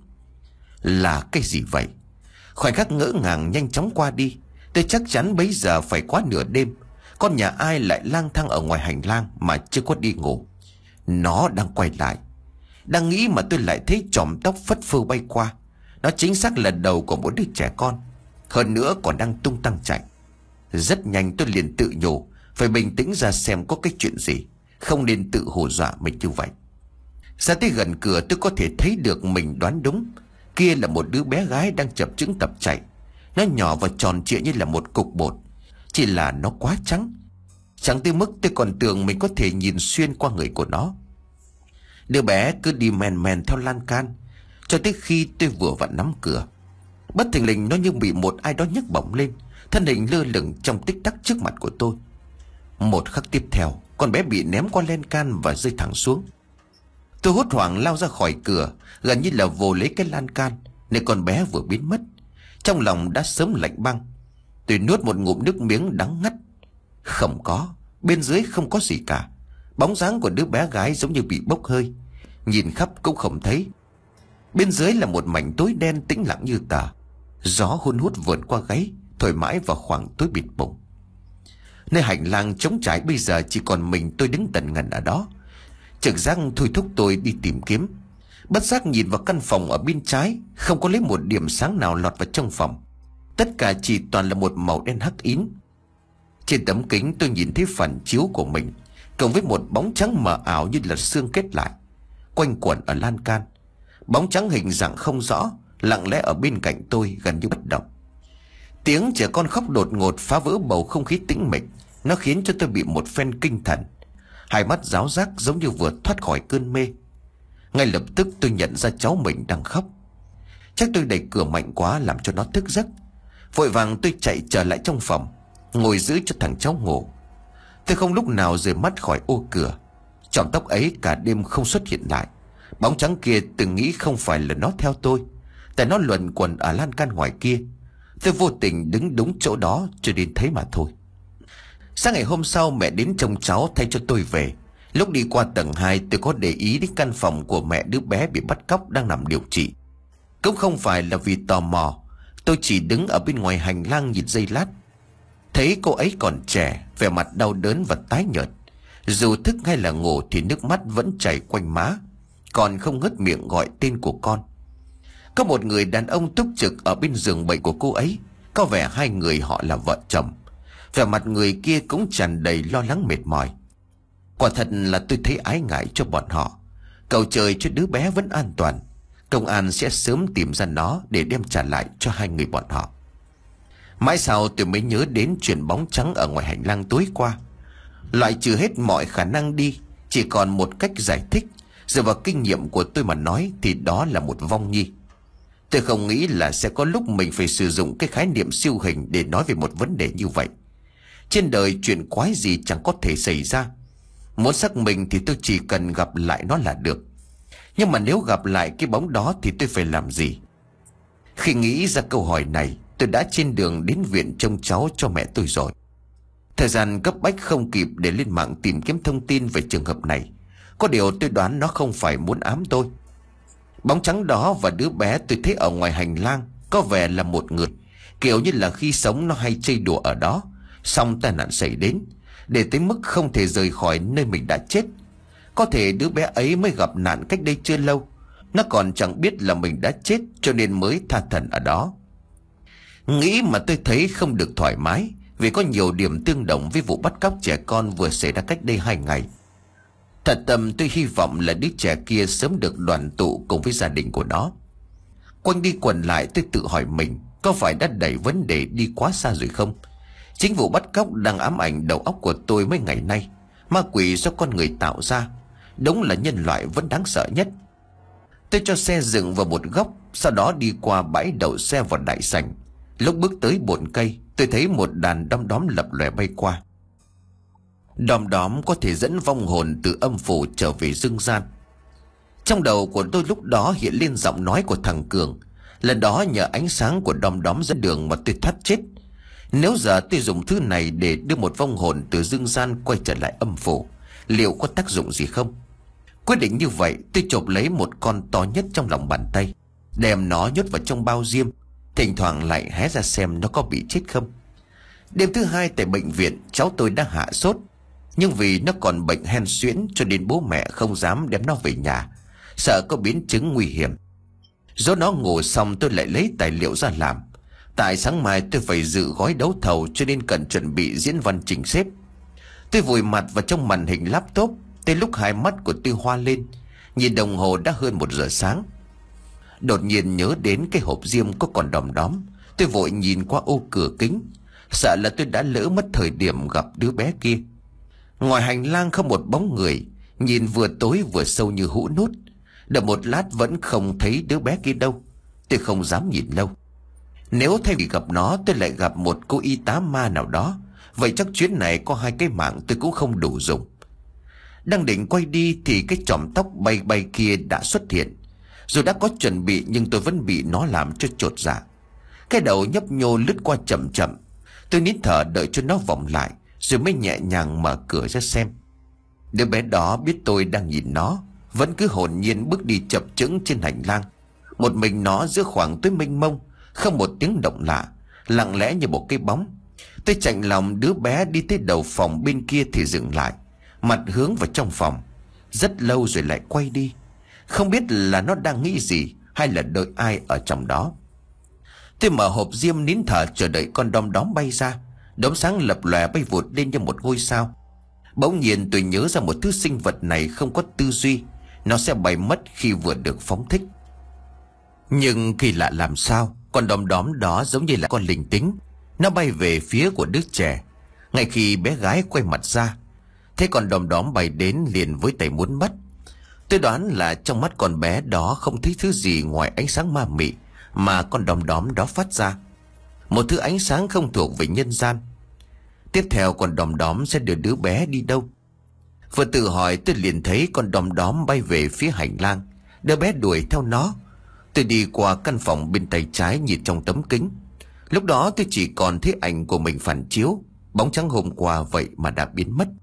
Là cái gì vậy? Khoảnh khắc ngỡ ngàng nhanh chóng qua đi. Tôi chắc chắn bấy giờ phải quá nửa đêm. Con nhà ai lại lang thang ở ngoài hành lang mà chưa có đi ngủ? Nó đang quay lại. Đang nghĩ mà tôi lại thấy chòm tóc phất phơ bay qua. Nó chính xác là đầu của một đứa trẻ con, hơn nữa còn đang tung tăng chạy. Rất nhanh tôi liền tự nhủ phải bình tĩnh ra xem có cái chuyện gì, không nên tự hù dọa mình như vậy. Ra tới gần cửa tôi có thể thấy được mình đoán đúng. Kia là một đứa bé gái đang chập chững tập chạy. Nó nhỏ và tròn trịa như là một cục bột, chỉ là nó quá trắng, chẳng tới mức tôi còn tưởng mình có thể nhìn xuyên qua người của nó. Đứa bé cứ đi men men theo lan can cho tới khi tôi vừa vặn nắm cửa. Bất thình lình nó như bị một ai đó nhấc bổng lên, thân hình lơ lửng trong tích tắc trước mặt của tôi. Một khắc tiếp theo, con bé bị ném qua lan can và rơi thẳng xuống. Tôi hốt hoảng lao ra khỏi cửa, gần như là vồ lấy cái lan can, nên con bé vừa biến mất. Trong lòng đã sớm lạnh băng. Tôi nuốt một ngụm nước miếng đắng ngắt. Không có, bên dưới không có gì cả. Bóng dáng của đứa bé gái giống như bị bốc hơi, nhìn khắp cũng không thấy. Bên dưới là một mảnh tối đen tĩnh lặng như tờ. Gió hun hút vượn qua gáy, thổi mãi vào khoảng tối bịt bùng. Nơi hành lang trống trải bây giờ chỉ còn mình tôi đứng tần ngần ở đó. Trực giác thôi thúc tôi đi tìm kiếm. Bất giác nhìn vào căn phòng ở bên trái, không có lấy một điểm sáng nào lọt vào trong phòng. Tất cả chỉ toàn là một màu đen hắc ín. Trên tấm kính tôi nhìn thấy phản chiếu của mình, cộng với một bóng trắng mờ ảo như là xương kết lại, quanh quẩn ở lan can. Bóng trắng hình dạng không rõ, lặng lẽ ở bên cạnh tôi gần như bất động. Tiếng trẻ con khóc đột ngột phá vỡ bầu không khí tĩnh mịch. Nó khiến cho tôi bị một phen kinh thần. Hai mắt ráo rác giống như vừa thoát khỏi cơn mê. Ngay lập tức tôi nhận ra cháu mình đang khóc. Chắc tôi đẩy cửa mạnh quá làm cho nó thức giấc. Vội vàng tôi chạy trở lại trong phòng, ngồi giữ cho thằng cháu ngủ. Tôi không lúc nào rời mắt khỏi ô cửa. Chòm tóc ấy cả đêm không xuất hiện lại. Bóng trắng kia từng nghĩ không phải là nó theo tôi, tại nó luẩn quẩn ở lan can ngoài kia. Tôi vô tình đứng đúng chỗ đó cho đến thấy mà thôi. Sáng ngày hôm sau mẹ đến trông cháu thay cho tôi về. Lúc đi qua tầng hai tôi có để ý đến căn phòng của mẹ đứa bé bị bắt cóc đang nằm điều trị. Cũng không phải là vì tò mò, tôi chỉ đứng ở bên ngoài hành lang nhìn giây lát. Thấy cô ấy còn trẻ, vẻ mặt đau đớn và tái nhợt. Dù thức hay là ngủ thì nước mắt vẫn chảy quanh má, còn không ngớt miệng gọi tên của con. Có một người đàn ông túc trực ở bên giường bệnh của cô ấy. Có vẻ hai người họ là vợ chồng. Vẻ mặt người kia cũng tràn đầy lo lắng mệt mỏi. Quả thật là tôi thấy ái ngại cho bọn họ. Cầu trời cho đứa bé vẫn an toàn. Công an sẽ sớm tìm ra nó để đem trả lại cho hai người bọn họ. Mãi sau tôi mới nhớ đến chuyện bóng trắng ở ngoài hành lang tối qua. Loại trừ hết mọi khả năng đi, chỉ còn một cách giải thích. Dựa vào kinh nghiệm của tôi mà nói thì đó là một vong nhi. Tôi không nghĩ là sẽ có lúc mình phải sử dụng cái khái niệm siêu hình để nói về một vấn đề như vậy. Trên đời chuyện quái gì chẳng có thể xảy ra. Muốn xác minh thì tôi chỉ cần gặp lại nó là được. Nhưng mà nếu gặp lại cái bóng đó thì tôi phải làm gì? Khi nghĩ ra câu hỏi này, tôi đã trên đường đến viện trông cháu cho mẹ tôi rồi. Thời gian cấp bách không kịp để lên mạng tìm kiếm thông tin về trường hợp này. Có điều tôi đoán nó không phải muốn ám tôi. Bóng trắng đó và đứa bé tôi thấy ở ngoài hành lang có vẻ là một người. Kiểu như là khi sống nó hay chơi đùa ở đó, xong tai nạn xảy đến, để tới mức không thể rời khỏi nơi mình đã chết. Có thể đứa bé ấy mới gặp nạn cách đây chưa lâu. Nó còn chẳng biết là mình đã chết cho nên mới tha thẩn ở đó. Nghĩ mà tôi thấy không được thoải mái, vì có nhiều điểm tương đồng với vụ bắt cóc trẻ con vừa xảy ra cách đây hai ngày. Thật tâm tôi hy vọng là đứa trẻ kia sớm được đoàn tụ cùng với gia đình của nó. Quanh đi quẩn lại tôi tự hỏi mình, có phải đã đẩy vấn đề đi quá xa rồi không? Chính vụ bắt cóc đang ám ảnh đầu óc của tôi mấy ngày nay. Ma quỷ do con người tạo ra, đúng là nhân loại vẫn đáng sợ nhất. Tôi cho xe dừng vào một góc, sau đó đi qua bãi đậu xe vào đại sảnh. Lúc bước tới bồn cây, tôi thấy một đàn đom đóm lập lòe bay qua. Đom đóm có thể dẫn vong hồn từ âm phủ trở về dương gian. Trong đầu của tôi lúc đó hiện lên giọng nói của thằng Cường. Lần đó nhờ ánh sáng của đom đóm dẫn đường mà tôi thoát chết. Nếu giờ tôi dùng thứ này để đưa một vong hồn từ dương gian quay trở lại âm phủ, liệu có tác dụng gì không? Quyết định như vậy, tôi chộp lấy một con to nhất trong lòng bàn tay, đem nó nhốt vào trong bao diêm, thỉnh thoảng lại hé ra xem nó có bị chết không. Đêm thứ hai tại bệnh viện, cháu tôi đã hạ sốt, nhưng vì nó còn bệnh hen suyễn cho nên bố mẹ không dám đem nó về nhà, sợ có biến chứng nguy hiểm. Dỗ nó ngủ xong tôi lại lấy tài liệu ra làm. Tại sáng mai tôi phải dự gói đấu thầu cho nên cần chuẩn bị diễn văn trình xếp. Tôi vùi mặt vào trong màn hình laptop. Tới lúc hai mắt của tôi hoa lên, nhìn đồng hồ đã hơn một giờ sáng. Đột nhiên nhớ đến cái hộp diêm có còn đom đóm. Tôi vội nhìn qua ô cửa kính, sợ là tôi đã lỡ mất thời điểm gặp đứa bé kia. Ngoài hành lang không một bóng người, nhìn vừa tối vừa sâu như hũ nút. Đợi một lát vẫn không thấy đứa bé kia đâu. Tôi không dám nhìn lâu. Nếu thay vì gặp nó tôi lại gặp một cô y tá ma nào đó, vậy chắc chuyến này có hai cái mạng tôi cũng không đủ dùng. Đang định quay đi thì cái chòm tóc bay bay kia đã xuất hiện. Dù đã có chuẩn bị nhưng tôi vẫn bị nó làm cho chột dạ. Cái đầu nhấp nhô lướt qua chậm chậm. Tôi nín thở đợi cho nó vòng lại, rồi mới nhẹ nhàng mở cửa ra xem. Đứa bé đó biết tôi đang nhìn nó, vẫn cứ hồn nhiên bước đi chập chững trên hành lang. Một mình nó giữa khoảng tối mênh mông, không một tiếng động lạ, lặng lẽ như một cái bóng. Tôi chạnh lòng đứa bé đi tới đầu phòng bên kia thì dừng lại, mặt hướng vào trong phòng. Rất lâu rồi lại quay đi. Không biết là nó đang nghĩ gì hay là đợi ai ở trong đó. Tôi mở hộp diêm nín thở chờ đợi con đom đóm bay ra. Đốm sáng lập lòe bay vụt lên như một ngôi sao. Bỗng nhiên tôi nhớ ra một thứ sinh vật này không có tư duy, nó sẽ bay mất khi vừa được phóng thích. Nhưng kỳ lạ làm sao, con đom đóm đó giống như là con linh tính. Nó bay về phía của đứa trẻ. Ngay khi bé gái quay mặt ra, thế con đom đóm bay đến liền với tay muốn mất. Tôi đoán là trong mắt con bé đó không thấy thứ gì ngoài ánh sáng ma mị mà con đom đóm đó phát ra, một thứ ánh sáng không thuộc về nhân gian. Tiếp theo con đom đóm sẽ đưa đứa bé đi đâu? Vừa tự hỏi tôi liền thấy con đom đóm bay về phía hành lang, đứa bé đuổi theo nó. Tôi đi qua căn phòng bên tay trái nhìn trong tấm kính. Lúc đó tôi chỉ còn thấy ảnh của mình phản chiếu, bóng trắng hôm qua vậy mà đã biến mất.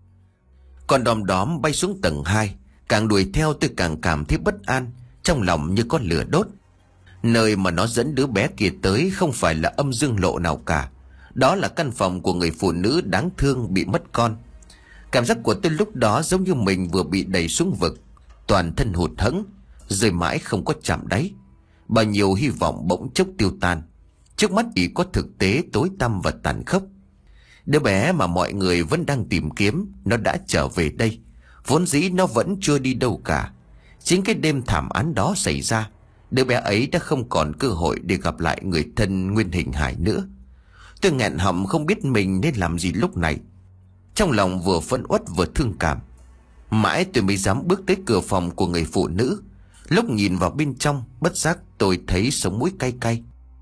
Con đom đóm bay xuống tầng hai, càng đuổi theo tôi càng cảm thấy bất an, trong lòng như có lửa đốt. Nơi mà nó dẫn đứa bé kia tới không phải là âm dương lộ nào cả. Đó là căn phòng của người phụ nữ đáng thương bị mất con. Cảm giác của tôi lúc đó giống như mình vừa bị đẩy xuống vực, toàn thân hụt hẫng, rơi mãi không có chạm đáy. Bao nhiêu hy vọng bỗng chốc tiêu tan. Trước mắt chỉ có thực tế tối tăm và tàn khốc. Đứa bé mà mọi người vẫn đang tìm kiếm, nó đã trở về đây. Vốn dĩ nó vẫn chưa đi đâu cả. Chính cái đêm thảm án đó xảy ra, đứa bé ấy đã không còn cơ hội để gặp lại người thân nguyên hình hài nữa. Tôi nghẹn họng không biết mình nên làm gì lúc này. Trong lòng vừa phẫn uất vừa thương cảm. Mãi tôi mới dám bước tới cửa phòng của người phụ nữ. Lúc nhìn vào bên trong, bất giác tôi thấy sống mũi cay cay.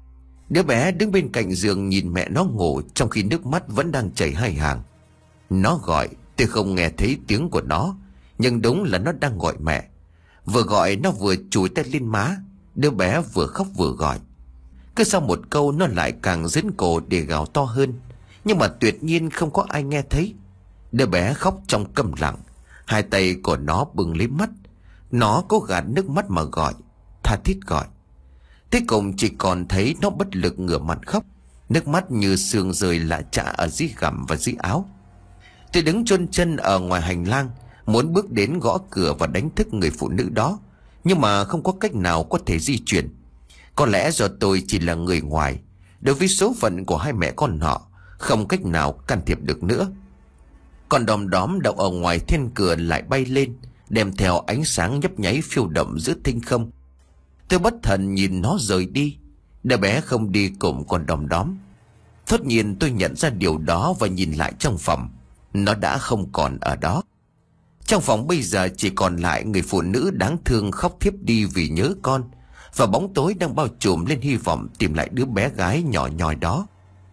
Đứa bé đứng bên cạnh giường nhìn mẹ nó ngủ, trong khi nước mắt vẫn đang chảy hai hàng. Nó gọi, tôi không nghe thấy tiếng của nó, nhưng đúng là nó đang gọi mẹ. Vừa gọi nó vừa chùi tay lên má. Đứa bé vừa khóc vừa gọi. Cứ sau một câu nó lại càng dướn cổ để gào to hơn. Nhưng mà tuyệt nhiên không có ai nghe thấy. Đứa bé khóc trong câm lặng. Hai tay của nó bưng lấy mắt. Nó cố gạt nước mắt mà gọi, tha thiết gọi. Thế cùng chỉ còn thấy nó bất lực ngửa mặt khóc. Nước mắt như sương rơi lạ chạ ở dưới gằm và dưới áo. Tôi đứng chôn chân ở ngoài hành lang, muốn bước đến gõ cửa và đánh thức người phụ nữ đó, nhưng mà không có cách nào có thể di chuyển. Có lẽ do tôi chỉ là người ngoài, đối với số phận của hai mẹ con họ, không cách nào can thiệp được nữa. Con đom đóm đậu ở ngoài then cửa lại bay lên, đem theo ánh sáng nhấp nháy phiêu động giữa thinh không. Tôi bất thần nhìn nó rời đi. Đứa bé không đi cùng con đom đóm. Thốt nhiên tôi nhận ra điều đó và nhìn lại trong phòng. Nó đã không còn ở đó. Trong phòng bây giờ chỉ còn lại người phụ nữ đáng thương khóc thiếp đi vì nhớ con, và bóng tối đang bao trùm lên hy vọng tìm lại đứa bé gái nhỏ nhoi đó.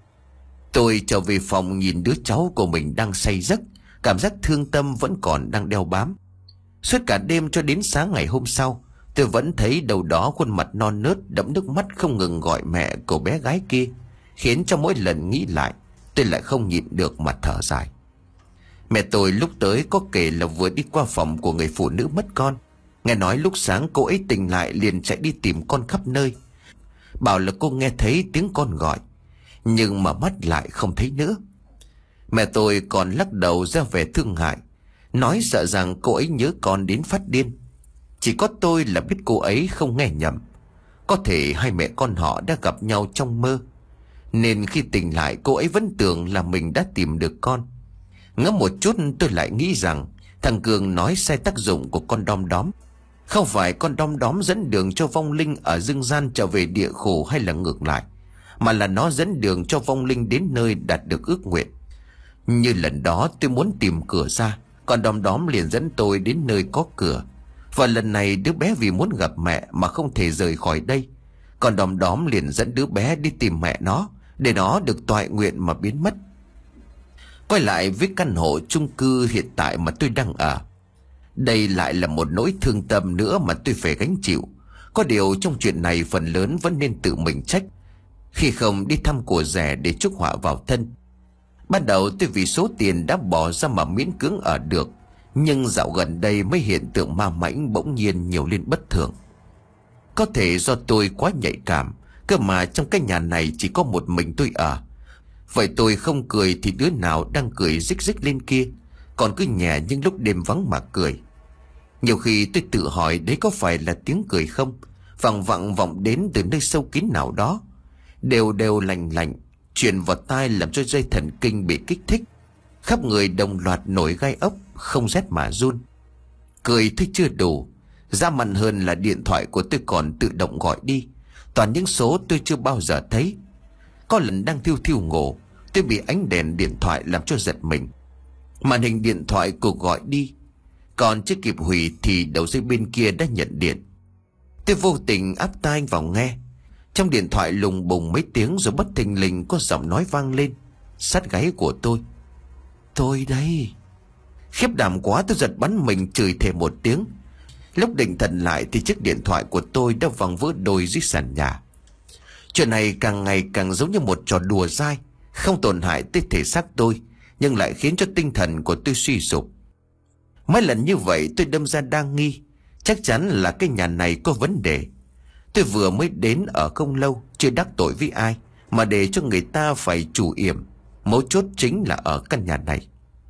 Tôi trở về phòng nhìn đứa cháu của mình đang say giấc, cảm giác thương tâm vẫn còn đang đeo bám. Suốt cả đêm cho đến sáng ngày hôm sau, tôi vẫn thấy đâu đó khuôn mặt non nớt đẫm nước mắt không ngừng gọi mẹ của bé gái kia, khiến cho mỗi lần nghĩ lại tôi lại không nhịn được mà thở dài. Mẹ tôi lúc tới có kể là vừa đi qua phòng của người phụ nữ mất con. Nghe nói lúc sáng cô ấy tỉnh lại liền chạy đi tìm con khắp nơi. Bảo là cô nghe thấy tiếng con gọi, nhưng mà mắt lại không thấy nữa. Mẹ tôi còn lắc đầu ra vẻ thương hại, nói sợ rằng cô ấy nhớ con đến phát điên. Chỉ có tôi là biết cô ấy không nghe nhầm. Có thể hai mẹ con họ đã gặp nhau trong mơ, nên khi tỉnh lại cô ấy vẫn tưởng là mình đã tìm được con. Ngẫm một chút tôi lại nghĩ rằng thằng Cường nói sai tác dụng của con đom đóm. Không phải con đom đóm dẫn đường cho vong linh ở dương gian trở về địa khổ hay là ngược lại, mà là nó dẫn đường cho vong linh đến nơi đạt được ước nguyện. Như lần đó tôi muốn tìm cửa ra, Còn Đom Đóm liền dẫn tôi đến nơi có cửa. Và lần này đứa bé vì muốn gặp mẹ mà không thể rời khỏi đây. Còn Đom Đóm liền dẫn đứa bé đi tìm mẹ nó, để nó được toại nguyện mà biến mất. Quay lại với căn hộ chung cư hiện tại mà tôi đang ở. Đây lại là một nỗi thương tâm nữa mà tôi phải gánh chịu. Có điều trong chuyện này phần lớn vẫn nên tự mình trách, khi không đi thăm của rẻ để chuốc họa vào thân. Ban đầu tôi vì số tiền đã bỏ ra mà miễn cưỡng ở được, nhưng dạo gần đây mấy hiện tượng ma mãnh bỗng nhiên nhiều lên bất thường. Có thể do tôi quá nhạy cảm, cơ mà trong cái nhà này chỉ có một mình tôi ở. Vậy tôi không cười thì đứa nào đang cười rích rích lên kia, còn cứ nhẹ những lúc đêm vắng mà cười. Nhiều khi tôi tự hỏi đấy có phải là tiếng cười không, vẳng vẳng vọng đến từ nơi sâu kín nào đó, đều đều lành lạnh, truyền vào tai làm cho dây thần kinh bị kích thích, khắp người đồng loạt nổi gai ốc, không rét mà run. Cười thôi chưa đủ, ra mặn hơn là điện thoại của tôi còn tự động gọi đi, toàn những số tôi chưa bao giờ thấy. Có lần đang thiêu thiêu ngủ, tôi bị ánh đèn điện thoại làm cho giật mình. Màn hình điện thoại cuộc gọi đi, còn chưa kịp hủy thì đầu dây bên kia đã nhận điện. Tôi vô tình áp tai vào nghe. Trong điện thoại lùng bùng mấy tiếng rồi bất thình lình có giọng nói vang lên sát gáy của tôi. Tôi đây. Khiếp đảm quá, tôi giật bắn mình chửi thề một tiếng. Lúc định thần lại thì chiếc điện thoại của tôi đã văng vỡ đôi dưới sàn nhà. Chuyện này càng ngày càng giống như một trò đùa dai, không tổn hại tới thể xác tôi, nhưng lại khiến cho tinh thần của tôi suy sụp. Mấy lần như vậy tôi đâm ra đa nghi, chắc chắn là cái nhà này có vấn đề. Tôi vừa mới đến ở không lâu, chưa đắc tội với ai mà để cho người ta phải chủ yểm. Mấu chốt chính là ở căn nhà này.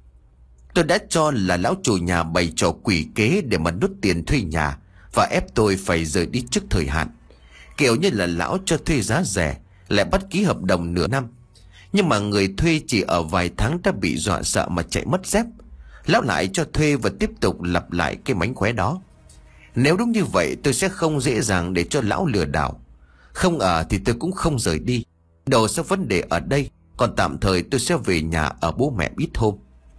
Tôi đã cho là lão chủ nhà bày trò quỷ kế để mà đút tiền thuê nhà và ép tôi phải rời đi trước thời hạn. Kiểu như là lão cho thuê giá rẻ, lại bắt ký hợp đồng nửa năm. Nhưng mà người thuê chỉ ở vài tháng đã bị dọa sợ mà chạy mất dép. Lão lại cho thuê và tiếp tục lặp lại cái mánh khóe đó. Nếu đúng như vậy tôi sẽ không dễ dàng để cho lão lừa đảo. Không ở thì tôi cũng không rời đi. Đồ sẽ vấn đề ở đây, còn tạm thời tôi sẽ về nhà ở bố mẹ ít hôm.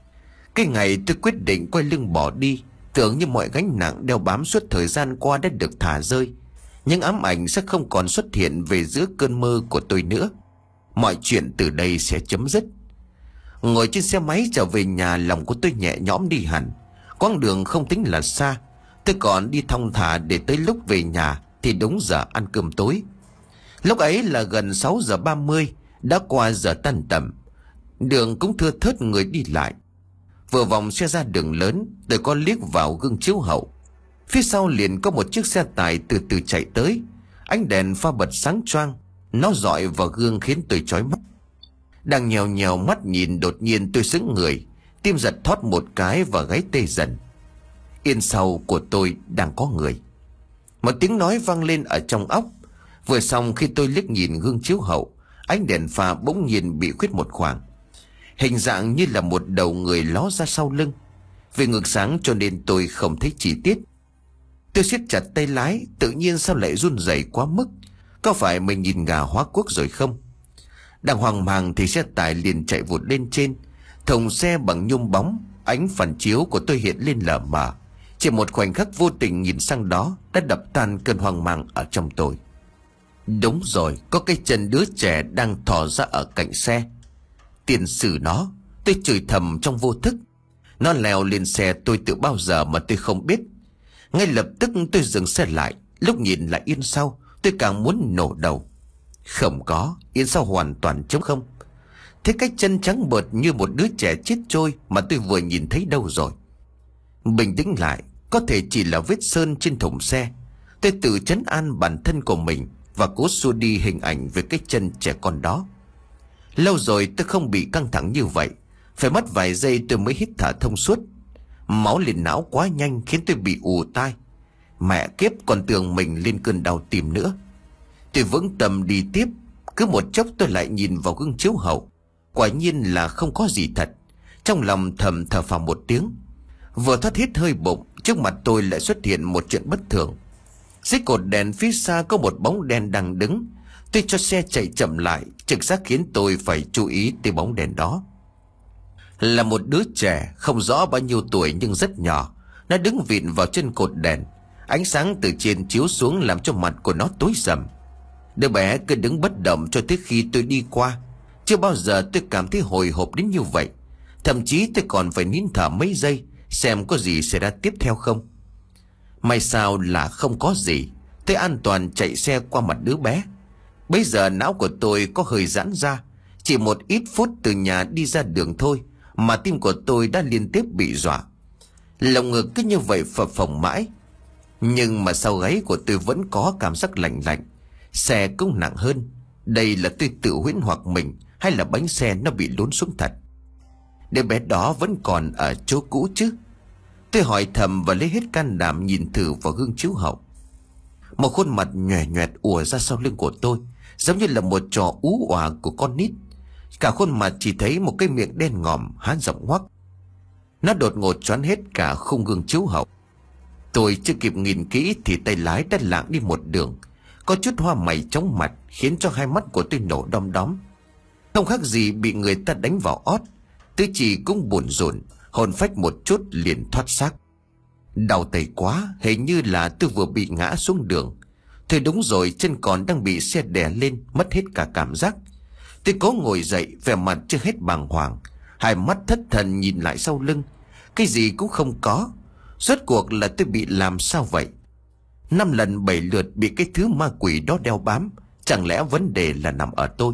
Cái ngày tôi quyết định quay lưng bỏ đi, tưởng như mọi gánh nặng đeo bám suốt thời gian qua đã được thả rơi. Những ám ảnh sẽ không còn xuất hiện về giữa cơn mơ của tôi nữa. Mọi chuyện từ đây sẽ chấm dứt. Ngồi trên xe máy trở về nhà, lòng của tôi nhẹ nhõm đi hẳn. Quãng đường không tính là xa, tôi còn đi thong thả để tới lúc về nhà thì đúng giờ ăn cơm tối. Lúc ấy là gần sáu giờ ba mươi, đã qua giờ tan tầm. Đường cũng thưa thớt người đi lại. Vừa vòng xe ra đường lớn, tôi có liếc vào gương chiếu hậu. Phía sau liền có một chiếc xe tải từ từ chạy tới. Ánh đèn pha bật sáng choang, nó rọi vào gương khiến tôi chói mắt. Đang nhèo nhèo mắt nhìn, đột nhiên tôi sững người, tim giật thót một cái và gáy tê dần. Yên sau của tôi đang có người. Một tiếng nói vang lên ở trong óc. Vừa xong khi tôi liếc nhìn gương chiếu hậu, ánh đèn pha bỗng nhiên bị khuyết một khoảng. Hình dạng như là một đầu người ló ra sau lưng. Vì ngược sáng cho nên tôi không thấy chi tiết. Tôi siết chặt tay lái, tự nhiên sao lại run rẩy quá mức. Có phải mình nhìn gà hóa quốc rồi không? Đang hoang mang thì xe tải liền chạy vụt lên trên. Thùng xe bằng nhôm bóng, ánh phản chiếu của tôi hiện lên lờ mờ. Chỉ một khoảnh khắc vô tình nhìn sang đó đã đập tan cơn hoang mang ở trong tôi. Đúng rồi, có cái chân đứa trẻ đang thò ra ở cạnh xe. Tiền sử nó, tôi chửi thầm trong vô thức. Nó leo lên xe tôi từ bao giờ mà tôi không biết. Ngay lập tức tôi dừng xe lại. Lúc nhìn lại yên sau, tôi càng muốn nổ đầu. Không có, yên sau hoàn toàn trống không. Thế cái chân trắng bợt như một đứa trẻ chết trôi mà tôi vừa nhìn thấy đâu rồi? Bình tĩnh lại, có thể chỉ là vết sơn trên thùng xe. Tôi tự trấn an bản thân của mình và cố xua đi hình ảnh về cái chân trẻ con đó. Lâu rồi tôi không bị căng thẳng như vậy. Phải mất vài giây tôi mới hít thở thông suốt. Máu lên não quá nhanh khiến tôi bị ù tai. Mẹ kiếp, còn tưởng mình lên cơn đau tim nữa. Tôi vững tâm đi tiếp. Cứ một chốc tôi lại nhìn vào gương chiếu hậu. Quả nhiên là không có gì thật. Trong lòng thầm thở phào một tiếng. Vừa thoát hít hơi bụng, trước mặt tôi lại xuất hiện một chuyện bất thường. Dưới cột đèn phía xa có một bóng đen đang đứng. Tôi cho xe chạy chậm lại, trực giác khiến tôi phải chú ý tới bóng đèn đó. Là một đứa trẻ không rõ bao nhiêu tuổi nhưng rất nhỏ. Nó đứng vịn vào chân cột đèn. Ánh sáng từ trên chiếu xuống làm cho mặt của nó tối sầm. Đứa bé cứ đứng bất động cho tới khi tôi đi qua. Chưa bao giờ tôi cảm thấy hồi hộp đến như vậy. Thậm chí tôi còn phải nín thở mấy giây xem có gì xảy ra tiếp theo không. May sao là không có gì. Tôi an toàn chạy xe qua mặt đứa bé. Bây giờ não của tôi có hơi giãn ra. Chỉ một ít phút từ nhà đi ra đường thôi mà tim của tôi đã liên tiếp bị dọa. Lồng ngực cứ như vậy phập phồng mãi. Nhưng mà sau gáy của tôi vẫn có cảm giác lạnh lạnh. Xe cũng nặng hơn. Đây là tôi tự huyễn hoặc mình, hay là bánh xe nó bị lún xuống thật? Đứa bé đó vẫn còn ở chỗ cũ chứ? Tôi hỏi thầm và lấy hết can đảm nhìn thử vào gương chiếu hậu. Một khuôn mặt nhòe nhoẹt ùa ra sau lưng của tôi, giống như là một trò ú òa của con nít. Cả khuôn mặt chỉ thấy một cái miệng đen ngòm há rộng ngoác. Nó đột ngột choán hết cả khung gương chiếu hậu. Tôi chưa kịp nhìn kỹ thì tay lái đã lạng đi một đường. Có chút hoa mày chóng mặt khiến cho hai mắt của tôi nổ đom đóm. Không khác gì bị người ta đánh vào ót. Tôi chỉ cũng buồn rộn, hồn phách một chút liền thoát xác. Đau tay quá, hình như là tôi vừa bị ngã xuống đường. Thôi đúng rồi, chân còn đang bị xe đè lên, mất hết cả cảm giác. Tôi cố ngồi dậy, vẻ mặt chưa hết bàng hoàng, hai mắt thất thần nhìn lại sau lưng. Cái gì cũng không có. Rốt cuộc là tôi bị làm sao vậy? Năm lần bảy lượt bị cái thứ ma quỷ đó đeo bám. Chẳng lẽ vấn đề là nằm ở tôi?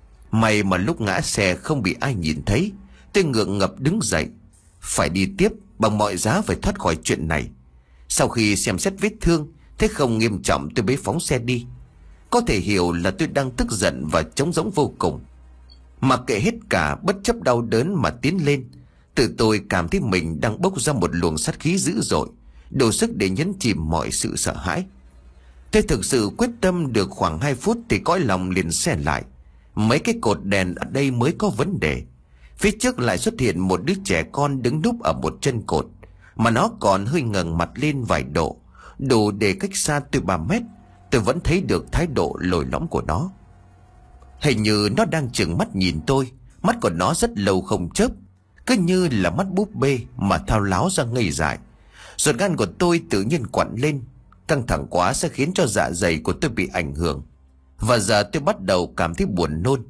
May mà lúc ngã xe không bị ai nhìn thấy. Tôi ngượng ngập đứng dậy. Phải đi tiếp, bằng mọi giá phải thoát khỏi chuyện này. Sau khi xem xét vết thương, thấy không nghiêm trọng, tôi bế phóng xe đi. Có thể hiểu là tôi đang tức giận và trống rỗng vô cùng. Mặc kệ hết cả, bất chấp đau đớn mà tiến lên. Tự tôi cảm thấy mình đang bốc ra một luồng sát khí dữ dội, đủ sức để nhấn chìm mọi sự sợ hãi. Tôi thực sự quyết tâm được khoảng hai phút thì cõi lòng liền xe lại. Mấy cái cột đèn ở đây mới có vấn đề. Phía trước lại xuất hiện một đứa trẻ con đứng núp ở một chân cột, mà nó còn hơi ngẩng mặt lên vài độ, đủ để cách xa tôi ba mét. Tôi vẫn thấy được thái độ lồi lõm của nó. Hình như nó đang trừng mắt nhìn tôi. Mắt của nó rất lâu không chớp, cứ như là mắt búp bê mà thao láo ra ngây dại. Ruột gan của tôi tự nhiên quặn lên. Căng thẳng quá sẽ khiến cho dạ dày của tôi bị ảnh hưởng. Và giờ tôi bắt đầu cảm thấy buồn nôn.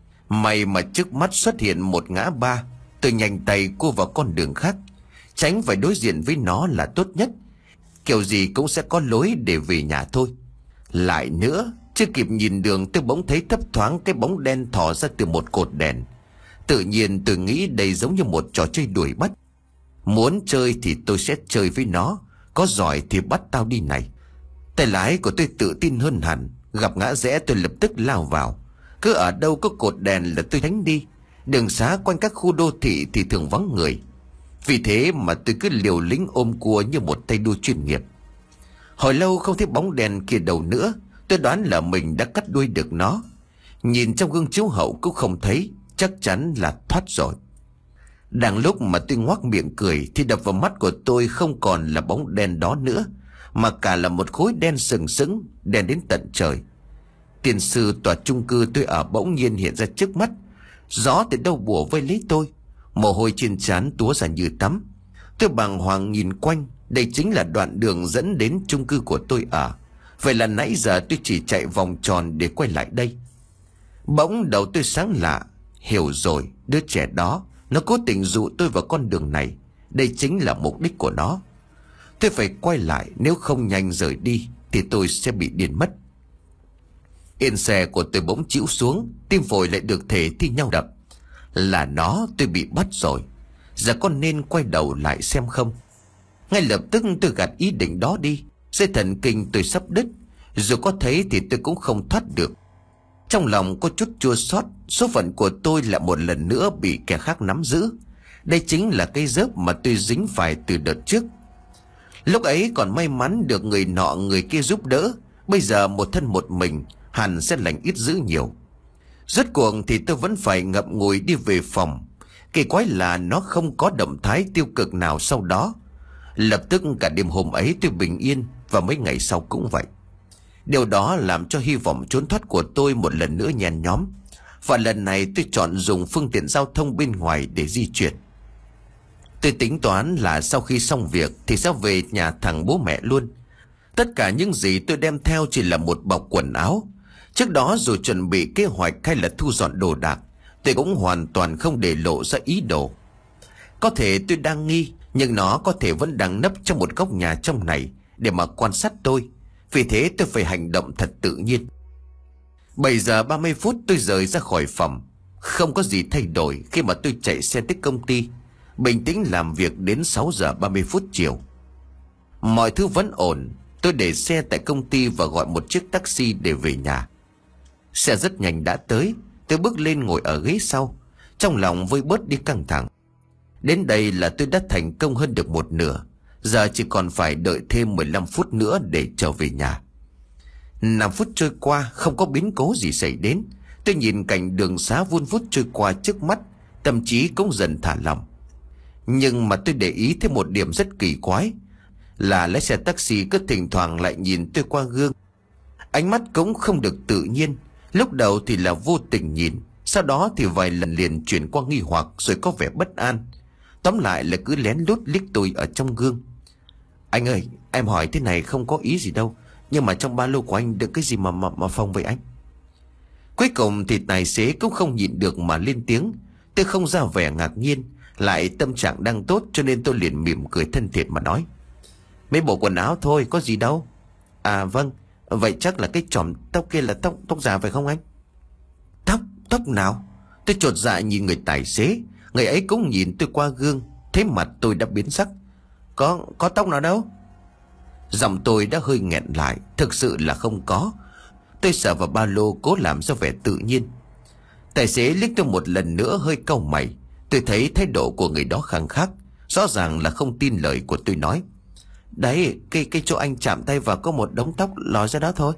May mà trước mắt xuất hiện một ngã ba. Tôi nhanh tay cua vào con đường khác. Tránh phải đối diện với nó là tốt nhất. Kiểu gì cũng sẽ có lối để về nhà thôi. Lại nữa, chưa kịp nhìn đường tôi bỗng thấy thấp thoáng cái bóng đen thò ra từ một cột đèn. Tự nhiên tôi nghĩ đây giống như một trò chơi đuổi bắt. Muốn chơi thì tôi sẽ chơi với nó, có giỏi thì bắt tao đi này. Tay lái của tôi tự tin hơn hẳn. Gặp ngã rẽ tôi lập tức lao vào. Cứ ở đâu có cột đèn là tôi tránh đi. Đường xá quanh các khu đô thị thì thường vắng người. Vì thế mà tôi cứ liều lĩnh ôm cua như một tay đua chuyên nghiệp. Hồi lâu không thấy bóng đèn kia đâu nữa. Tôi đoán là mình đã cắt đuôi được nó. Nhìn trong gương chiếu hậu cũng không thấy. Chắc chắn là thoát rồi. Đang lúc mà tôi ngoác miệng cười thì đập vào mắt của tôi không còn là bóng đen đó nữa, mà cả là một khối đen sừng sững, đen đến tận trời. Tiền sư tòa chung cư tôi ở bỗng nhiên hiện ra trước mắt. Gió từ đâu bủa vây lấy tôi, mồ hôi trên trán túa ra như tắm. Tôi bàng hoàng nhìn quanh. Đây chính là đoạn đường dẫn đến chung cư của tôi ở. Vậy là nãy giờ tôi chỉ chạy vòng tròn để quay lại đây. Bỗng đầu tôi sáng lạ. Hiểu rồi, đứa trẻ đó nó cố tình dụ tôi vào con đường này. Đây chính là mục đích của nó. Tôi phải quay lại, nếu không nhanh rời đi thì tôi sẽ bị điên mất. Yên xe của tôi bỗng chĩu xuống, tim phổi lại được thể thi nhau đập. Là nó, tôi bị bắt rồi. Giờ con nên quay đầu lại xem không? Ngay lập tức tôi gạt ý định đó đi. Dây thần kinh tôi sắp đứt. Dù có thấy thì tôi cũng không thoát được. Trong lòng có chút chua xót. Số phận của tôi lại một lần nữa bị kẻ khác nắm giữ. Đây chính là cái dớp mà tôi dính phải từ đợt trước. Lúc ấy còn may mắn được người nọ người kia giúp đỡ. Bây giờ một thân một mình hẳn sẽ lành ít dữ nhiều. Rốt cuộc thì tôi vẫn phải ngậm ngùi đi về phòng. Kỳ quái là nó không có động thái tiêu cực nào sau đó. Lập tức cả đêm hôm ấy tôi bình yên. Và mấy ngày sau cũng vậy. Điều đó làm cho hy vọng trốn thoát của tôi một lần nữa nhen nhóm. Và lần này tôi chọn dùng phương tiện giao thông bên ngoài để di chuyển. Tôi tính toán là sau khi xong việc thì sẽ về nhà thằng bố mẹ luôn. Tất cả những gì tôi đem theo chỉ là một bọc quần áo. Trước đó dù chuẩn bị kế hoạch hay là thu dọn đồ đạc, tôi cũng hoàn toàn không để lộ ra ý đồ. Có thể tôi đang nghi, nhưng nó có thể vẫn đang nấp trong một góc nhà trong này để mà quan sát tôi. Vì thế tôi phải hành động thật tự nhiên. Bảy giờ ba mươi phút tôi rời ra khỏi phòng. Không có gì thay đổi khi mà tôi chạy xe tới công ty, bình tĩnh làm việc đến sáu giờ ba mươi phút chiều. Mọi thứ vẫn ổn. Tôi để xe tại công ty và gọi một chiếc taxi để về nhà. Xe rất nhanh đã tới. Tôi bước lên ngồi ở ghế sau, trong lòng vơi bớt đi căng thẳng. Đến đây là tôi đã thành công hơn được một nửa. Giờ chỉ còn phải đợi thêm mười lăm phút nữa để trở về nhà. Năm phút trôi qua không có biến cố gì xảy đến. Tôi nhìn cảnh đường xá vun vút trôi qua trước mắt, tâm trí cũng dần thả lỏng. Nhưng mà tôi để ý thấy một điểm rất kỳ quái, là lái xe taxi cứ thỉnh thoảng lại nhìn tôi qua gương. Ánh mắt cũng không được tự nhiên. Lúc đầu thì là vô tình nhìn, sau đó thì vài lần liền chuyển qua nghi hoặc, rồi có vẻ bất an. Tóm lại là cứ lén lút liếc tôi ở trong gương. Anh ơi, em hỏi thế này không có ý gì đâu, nhưng mà trong ba lô của anh đựng cái gì mà mà, mà phòng vậy anh? Cuối cùng thì tài xế cũng không nhịn được mà lên tiếng. Tôi không ra vẻ ngạc nhiên, lại tâm trạng đang tốt, cho nên tôi liền mỉm cười thân thiện mà nói: mấy bộ quần áo thôi, có gì đâu. À vâng, vậy chắc là cái chòm tóc kia là tóc tóc già phải không anh? Tóc? Tóc nào? Tôi chột dạ nhìn người tài xế. Người ấy cũng nhìn tôi qua gương. Thế mặt tôi đã biến sắc. Có, có tóc nào đâu? Giọng tôi đã hơi nghẹn lại. Thực sự là không có. Tôi sờ vào ba lô cố làm ra vẻ tự nhiên. Tài xế liếc tôi một lần nữa hơi cau mày. Tôi thấy thái độ của người đó khăng khắc, rõ ràng là không tin lời của tôi nói. Đấy, cái, cái chỗ anh chạm tay vào có một đống tóc lòi ra đó thôi.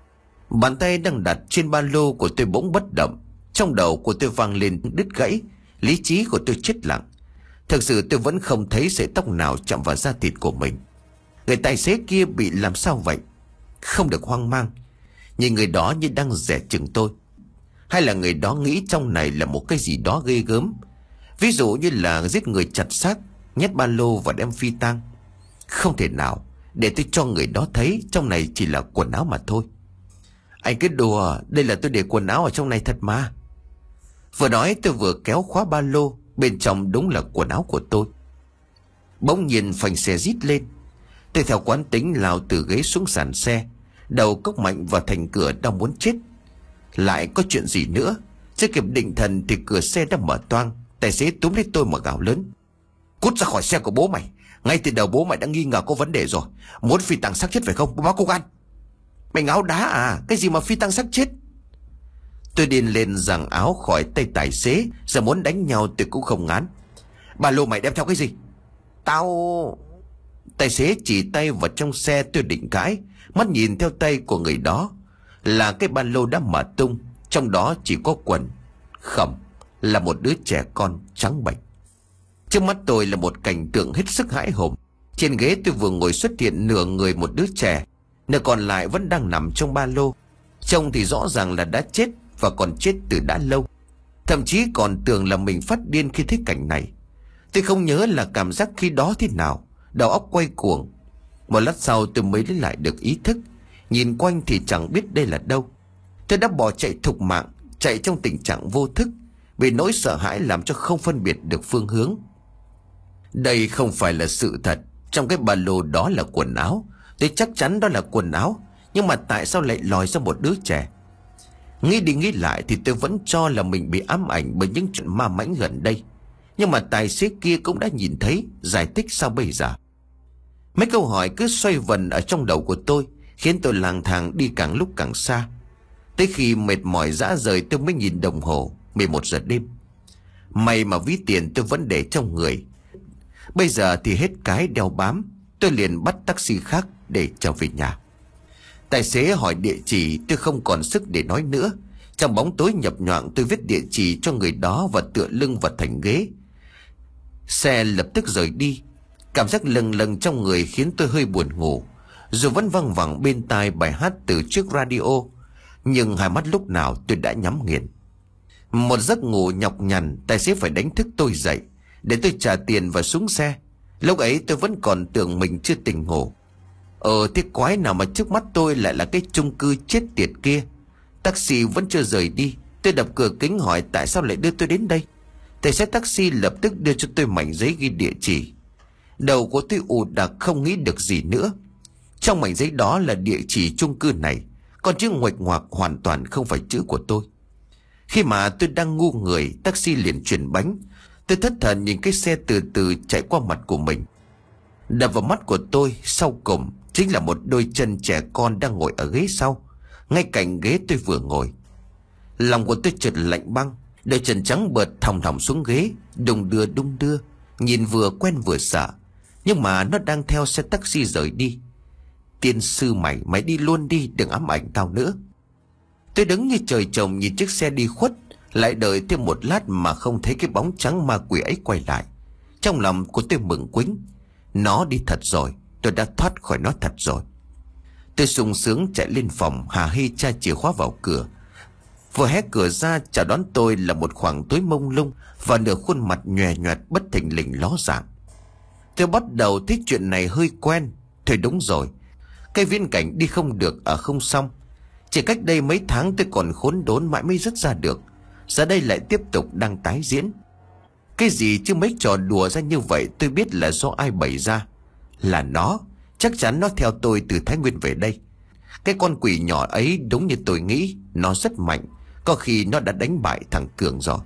Bàn tay đang đặt trên ba lô của tôi bỗng bất động. Trong đầu của tôi vang lên đứt gãy. Lý trí của tôi chết lặng. Thực sự tôi vẫn không thấy sợi tóc nào chạm vào da thịt của mình. Người tài xế kia bị làm sao vậy? Không được hoang mang. Nhưng người đó như đang dè chừng tôi. Hay là người đó nghĩ trong này là một cái gì đó ghê gớm, ví dụ như là giết người chặt xác, nhét ba lô và đem phi tang. Không thể nào. Để tôi cho người đó thấy trong này chỉ là quần áo mà thôi. Anh cứ đùa, đây là tôi để quần áo ở trong này thật mà. Vừa nói tôi vừa kéo khóa ba lô. Bên trong đúng là quần áo của tôi. Bỗng nhiên phanh xe rít lên. Tôi theo quán tính lao từ ghế xuống sàn xe, đầu cốc mạnh vào thành cửa đang muốn chết. Lại có chuyện gì nữa? Chưa kịp định thần thì cửa xe đã mở toang. Tài xế túm lấy tôi mà gào lớn: cút ra khỏi xe của bố mày. Ngay từ đầu bố mày đã nghi ngờ có vấn đề rồi. Muốn phi tang xác chết phải không? Báo công an. Mày ngáo đá à? Cái gì mà phi tang xác chết? Tôi điên lên giằng áo khỏi tay tài xế. Giờ muốn đánh nhau tôi cũng không ngán. Ba lô mày đem theo cái gì? Tao... Tài xế chỉ tay vào trong xe. Tôi định cãi, mắt nhìn theo tay của người đó. Là cái ba lô đã mở tung. Trong đó chỉ có quần. Không, là một đứa trẻ con trắng bệch. Trước mắt tôi là một cảnh tượng hết sức hãi hùng. Trên ghế tôi vừa ngồi xuất hiện nửa người một đứa trẻ, nửa còn lại vẫn đang nằm trong ba lô. Trông thì rõ ràng là đã chết, và còn chết từ đã lâu. Thậm chí còn tưởng là mình phát điên khi thấy cảnh này. Tôi không nhớ là cảm giác khi đó thế nào. Đầu óc quay cuồng. Một lát sau tôi mới lấy lại được ý thức. Nhìn quanh thì chẳng biết đây là đâu. Tôi đã bỏ chạy thục mạng, chạy trong tình trạng vô thức, vì nỗi sợ hãi làm cho không phân biệt được phương hướng. Đây không phải là sự thật. Trong cái ba lô đó là quần áo. Tôi chắc chắn đó là quần áo. Nhưng mà tại sao lại lòi ra một đứa trẻ? Nghĩ đi nghĩ lại thì tôi vẫn cho là mình bị ám ảnh bởi những chuyện ma mãnh gần đây. Nhưng mà tài xế kia cũng đã nhìn thấy. Giải thích sao bây giờ? Mấy câu hỏi cứ xoay vần ở trong đầu của tôi, khiến tôi lang thang đi càng lúc càng xa. Tới khi mệt mỏi rã rời tôi mới nhìn đồng hồ. Mười một giờ đêm. May mà ví tiền tôi vẫn để trong người. Bây giờ thì hết cái đeo bám. Tôi liền bắt taxi khác để trở về nhà. Tài xế hỏi địa chỉ, tôi không còn sức để nói nữa. Trong bóng tối nhập nhoạng tôi viết địa chỉ cho người đó và tựa lưng vào thành ghế. Xe lập tức rời đi. Cảm giác lâng lâng trong người khiến tôi hơi buồn ngủ. Dù vẫn văng vẳng bên tai bài hát từ chiếc radio, nhưng hai mắt lúc nào tôi đã nhắm nghiền. Một giấc ngủ nhọc nhằn, tài xế phải đánh thức tôi dậy. để tôi trả tiền và xuống xe. Lúc ấy tôi vẫn còn tưởng mình chưa tỉnh ngủ. Ờ thế quái nào mà trước mắt tôi lại là cái chung cư chết tiệt kia. Taxi vẫn chưa rời đi. Tôi đập cửa kính hỏi tại sao lại đưa tôi đến đây. Tài xế taxi lập tức đưa cho tôi mảnh giấy ghi địa chỉ. Đầu của tôi ù đặc không nghĩ được gì nữa. Trong mảnh giấy đó là địa chỉ chung cư này, còn chữ nguệch ngoạc hoàn toàn không phải chữ của tôi. Khi mà tôi đang ngu người, taxi liền chuyển bánh. Tôi thất thần nhìn cái xe từ từ chạy qua mặt của mình. Đập vào mắt của tôi sau cùng chính là một đôi chân trẻ con đang ngồi ở ghế sau, ngay cạnh ghế tôi vừa ngồi. Lòng của tôi chợt lạnh băng. Đôi chân trắng bợt thòng thòng xuống ghế, đung đưa đung đưa, nhìn vừa quen vừa sợ. Nhưng mà nó đang theo xe taxi rời đi. Tiên sư mày, mày đi luôn đi, đừng ám ảnh tao nữa. Tôi đứng như trời trồng nhìn chiếc xe đi khuất, lại đợi thêm một lát mà không thấy cái bóng trắng ma quỷ ấy quay lại. Trong lòng của tôi mừng quính. Nó đi thật rồi, tôi đã thoát khỏi nó thật rồi. Tôi sung sướng chạy lên phòng, hả hê tra chìa khóa vào cửa. Vừa hé cửa ra, chào đón tôi là một khoảng tối mông lung và nửa khuôn mặt nhòe nhoẹt bất thình lình ló dạng. Tôi bắt đầu thấy chuyện này hơi quen. Thôi đúng rồi, cái viễn cảnh đi không được ở không xong. Chỉ cách đây mấy tháng tôi còn khốn đốn mãi mới dứt ra được. Giờ đây lại tiếp tục đang tái diễn. Cái gì chứ mấy trò đùa ra như vậy tôi biết là do ai bày ra. Là nó. Chắc chắn nó theo tôi từ Thái Nguyên về đây. Cái con quỷ nhỏ ấy đúng như tôi nghĩ, nó rất mạnh. Có khi nó đã đánh bại thằng Cường rồi.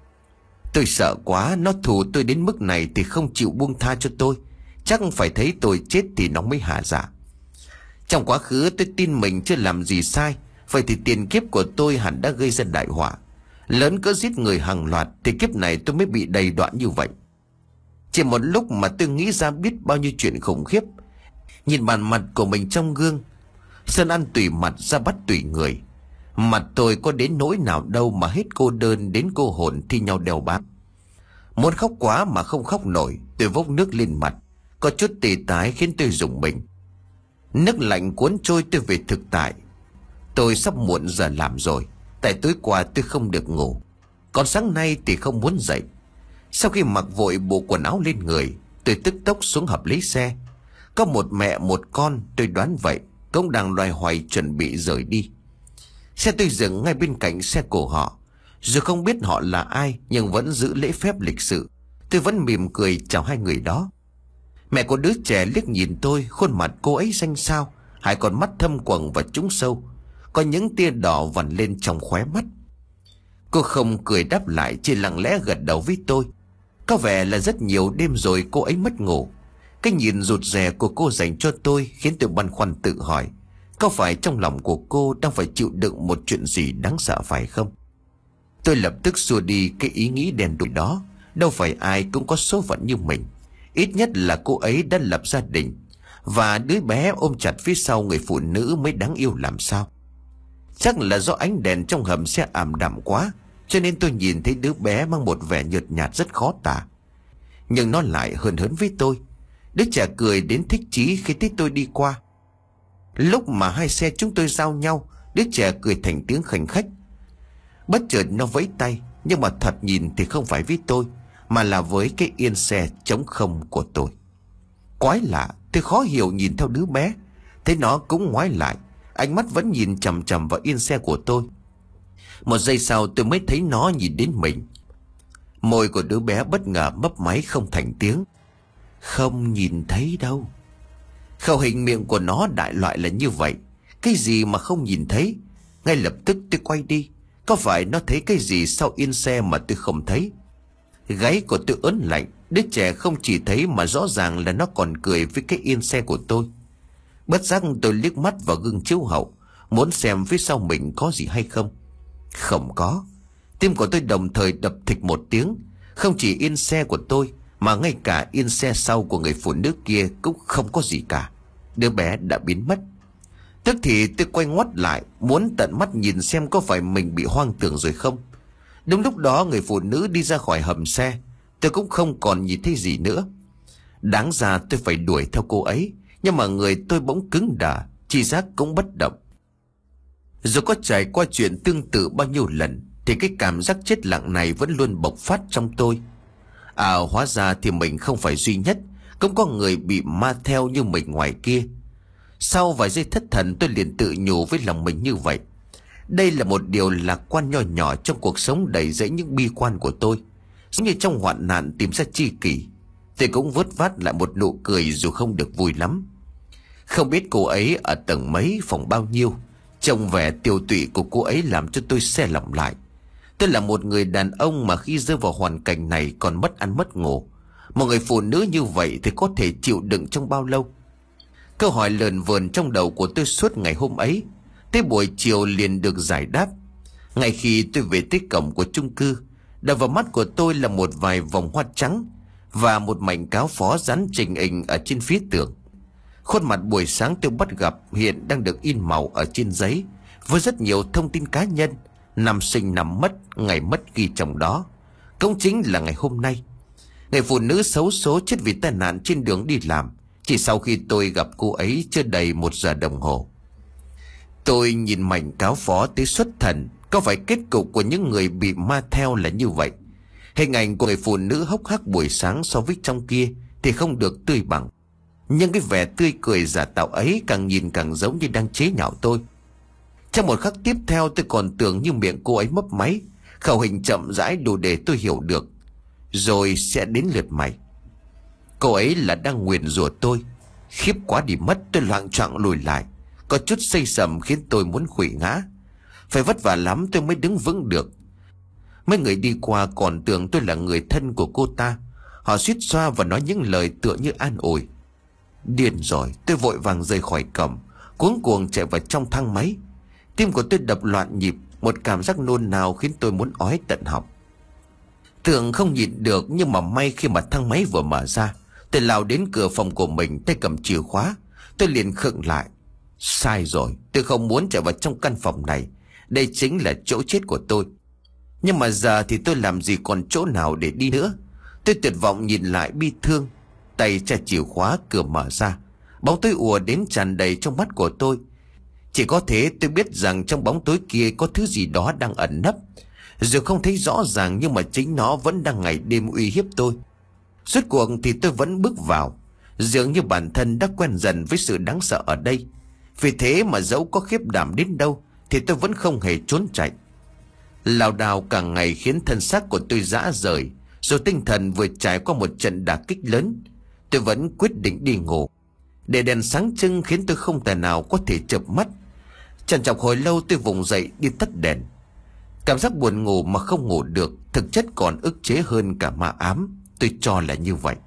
Tôi sợ quá, nó thù tôi đến mức này thì không chịu buông tha cho tôi. Chắc phải thấy tôi chết thì nó mới hả dạ. Trong quá khứ tôi tin mình chưa làm gì sai. Vậy thì tiền kiếp của tôi hẳn đã gây ra đại họa. Lớn cỡ giết người hàng loạt thì kiếp này tôi mới bị đầy đọa như vậy. Chỉ một lúc mà tôi nghĩ ra biết bao nhiêu chuyện khủng khiếp. Nhìn bản mặt của mình trong gương, Sơn ăn tùy mặt ra bắt tùy người. Mặt tôi có đến nỗi nào đâu mà hết cô đơn đến cô hồn thi nhau đeo bám. Muốn khóc quá mà không khóc nổi, tôi vốc nước lên mặt. Có chút tê tái khiến tôi rùng mình. Nước lạnh cuốn trôi tôi về thực tại. Tôi sắp muộn giờ làm rồi. Tại tối qua tôi không được ngủ. Còn sáng nay thì không muốn dậy. Sau khi mặc vội bộ quần áo lên người, tôi tức tốc xuống hầm lấy xe. Có một mẹ một con, tôi đoán vậy, cũng đang loay hoay chuẩn bị rời đi. Xe tôi dừng ngay bên cạnh xe của họ. Dù không biết họ là ai, nhưng vẫn giữ lễ phép lịch sự. Tôi vẫn mỉm cười chào hai người đó. Mẹ của đứa trẻ liếc nhìn tôi, khuôn mặt cô ấy xanh xao, hai con mắt thâm quầng và trũng sâu, có những tia đỏ vằn lên trong khóe mắt. Cô không cười đáp lại, chỉ lặng lẽ gật đầu với tôi. Có vẻ là rất nhiều đêm rồi cô ấy mất ngủ. Cái nhìn rụt rè của cô dành cho tôi khiến tôi băn khoăn tự hỏi, có phải trong lòng của cô đang phải chịu đựng một chuyện gì đáng sợ phải không? Tôi lập tức xua đi cái ý nghĩ đen đủi đó. Đâu phải ai cũng có số phận như mình. Ít nhất là cô ấy đã lập gia đình, và đứa bé ôm chặt phía sau người phụ nữ mới đáng yêu làm sao. Chắc là do ánh đèn trong hầm xe ảm đạm quá, cho nên tôi nhìn thấy đứa bé mang một vẻ nhợt nhạt rất khó tả. Nhưng nó lại hờn hớn với tôi. Đứa trẻ cười đến thích chí khi thấy tôi đi qua. Lúc mà hai xe chúng tôi giao nhau, đứa trẻ cười thành tiếng khành khách. Bất chợt nó vẫy tay, nhưng mà thật nhìn thì không phải với tôi, mà là với cái yên xe trống không của tôi. Quái lạ, tôi khó hiểu nhìn theo đứa bé, thấy nó cũng ngoái lại, ánh mắt vẫn nhìn chằm chằm vào yên xe của tôi. Một giây sau tôi mới thấy nó nhìn đến mình. Môi của đứa bé bất ngờ mấp máy không thành tiếng. Không nhìn thấy đâu. Khẩu hình miệng của nó đại loại là như vậy. Cái gì mà không nhìn thấy? Ngay lập tức tôi quay đi. Có phải nó thấy cái gì sau yên xe mà tôi không thấy? Gáy của tôi ớn lạnh. Đứa trẻ không chỉ thấy mà rõ ràng là nó còn cười với cái yên xe của tôi. Bất giác tôi liếc mắt vào gương chiếu hậu, muốn xem phía sau mình có gì hay không. Không có. Tim của tôi đồng thời đập thịch một tiếng. Không chỉ yên xe của tôi, mà ngay cả yên xe sau của người phụ nữ kia cũng không có gì cả. Đứa bé đã biến mất. Tức thì tôi quay ngoắt lại, muốn tận mắt nhìn xem có phải mình bị hoang tưởng rồi không. Đúng lúc đó người phụ nữ đi ra khỏi hầm xe. Tôi cũng không còn nhìn thấy gì nữa. Đáng ra tôi phải đuổi theo cô ấy, nhưng mà người tôi bỗng cứng đờ, chi giác cũng bất động. Dù có trải qua chuyện tương tự bao nhiêu lần, thì cái cảm giác chết lặng này vẫn luôn bộc phát trong tôi. À, hóa ra thì mình không phải duy nhất, cũng có người bị ma theo như mình ngoài kia. Sau vài giây thất thần, tôi liền tự nhủ với lòng mình như vậy. Đây là một điều lạc quan nho nhỏ trong cuộc sống đầy rẫy những bi quan của tôi. Giống như trong hoạn nạn tìm ra tri kỷ, tôi cũng vớt vát lại một nụ cười dù không được vui lắm. Không biết cô ấy ở tầng mấy, phòng bao nhiêu. Trông vẻ tiêu tụy của cô ấy làm cho tôi se lòng lại. Tôi là một người đàn ông mà khi rơi vào hoàn cảnh này còn mất ăn mất ngủ. Một người phụ nữ như vậy thì có thể chịu đựng trong bao lâu? Câu hỏi lờn vờn trong đầu của tôi suốt ngày hôm ấy. Tới buổi chiều liền được giải đáp. Ngay khi tôi về tới cổng của chung cư, đập vào mắt của tôi là một vài vòng hoa trắng và một mảnh cáo phó dán trình hình ở trên phía tường. Khuôn mặt buổi sáng tôi bắt gặp hiện đang được in màu ở trên giấy, với rất nhiều thông tin cá nhân, năm sinh năm mất, ngày mất ghi trong đó. Cũng chính là ngày hôm nay. Người phụ nữ xấu số chết vì tai nạn trên đường đi làm, chỉ sau khi tôi gặp cô ấy chưa đầy một giờ đồng hồ. Tôi nhìn mảnh cáo phó tới xuất thần. Có phải kết cục của những người bị ma theo là như vậy? Hình ảnh của người phụ nữ hốc hác buổi sáng so với trong kia thì không được tươi bằng, nhưng cái vẻ tươi cười giả tạo ấy càng nhìn càng giống như đang chế nhạo tôi. Trong một khắc tiếp theo, tôi còn tưởng như miệng cô ấy mấp máy, khẩu hình chậm rãi đủ để tôi hiểu được. Rồi sẽ đến lượt mày. Cô ấy là đang nguyền rủa tôi. Khiếp quá đi mất, tôi loạng choạng lùi lại, có chút xây sầm khiến tôi muốn khuỵu ngã. Phải vất vả lắm tôi mới đứng vững được. Mấy người đi qua còn tưởng tôi là người thân của cô ta. Họ suýt xoa và nói những lời tựa như an ủi. Điên rồi, tôi vội vàng rời khỏi cổng, cuống cuồng chạy vào trong thang máy. Tim của tôi đập loạn nhịp, một cảm giác nôn nao khiến tôi muốn ói tận họng. Tưởng không nhịn được, nhưng mà may khi mà thang máy vừa mở ra, tôi lao đến cửa phòng của mình, tay cầm chìa khóa. Tôi liền khựng lại. Sai rồi, tôi không muốn chạy vào trong căn phòng này. Đây chính là chỗ chết của tôi. Nhưng mà giờ thì tôi làm gì còn chỗ nào để đi nữa. Tôi tuyệt vọng nhìn lại bi thương. Tay tra chìa khóa, cửa mở ra. Bóng tối ùa đến tràn đầy trong mắt của tôi. Chỉ có thế tôi biết rằng trong bóng tối kia có thứ gì đó đang ẩn nấp. Dù không thấy rõ ràng, nhưng mà chính nó vẫn đang ngày đêm uy hiếp tôi. Suốt cuộc thì tôi vẫn bước vào. Dường như bản thân đã quen dần với sự đáng sợ ở đây. Vì thế mà dẫu có khiếp đảm đến đâu thì tôi vẫn không hề trốn chạy. Lảo đảo càng ngày khiến thân xác của tôi rã rời. Rồi tinh thần vừa trải qua một trận đả kích lớn, tôi vẫn quyết định đi ngủ. Để đèn sáng trưng khiến tôi không thể nào có thể chợp mắt. Trằn trọc hồi lâu tôi vùng dậy đi tắt đèn. Cảm giác buồn ngủ mà không ngủ được thực chất còn ức chế hơn cả ma ám. Tôi cho là như vậy.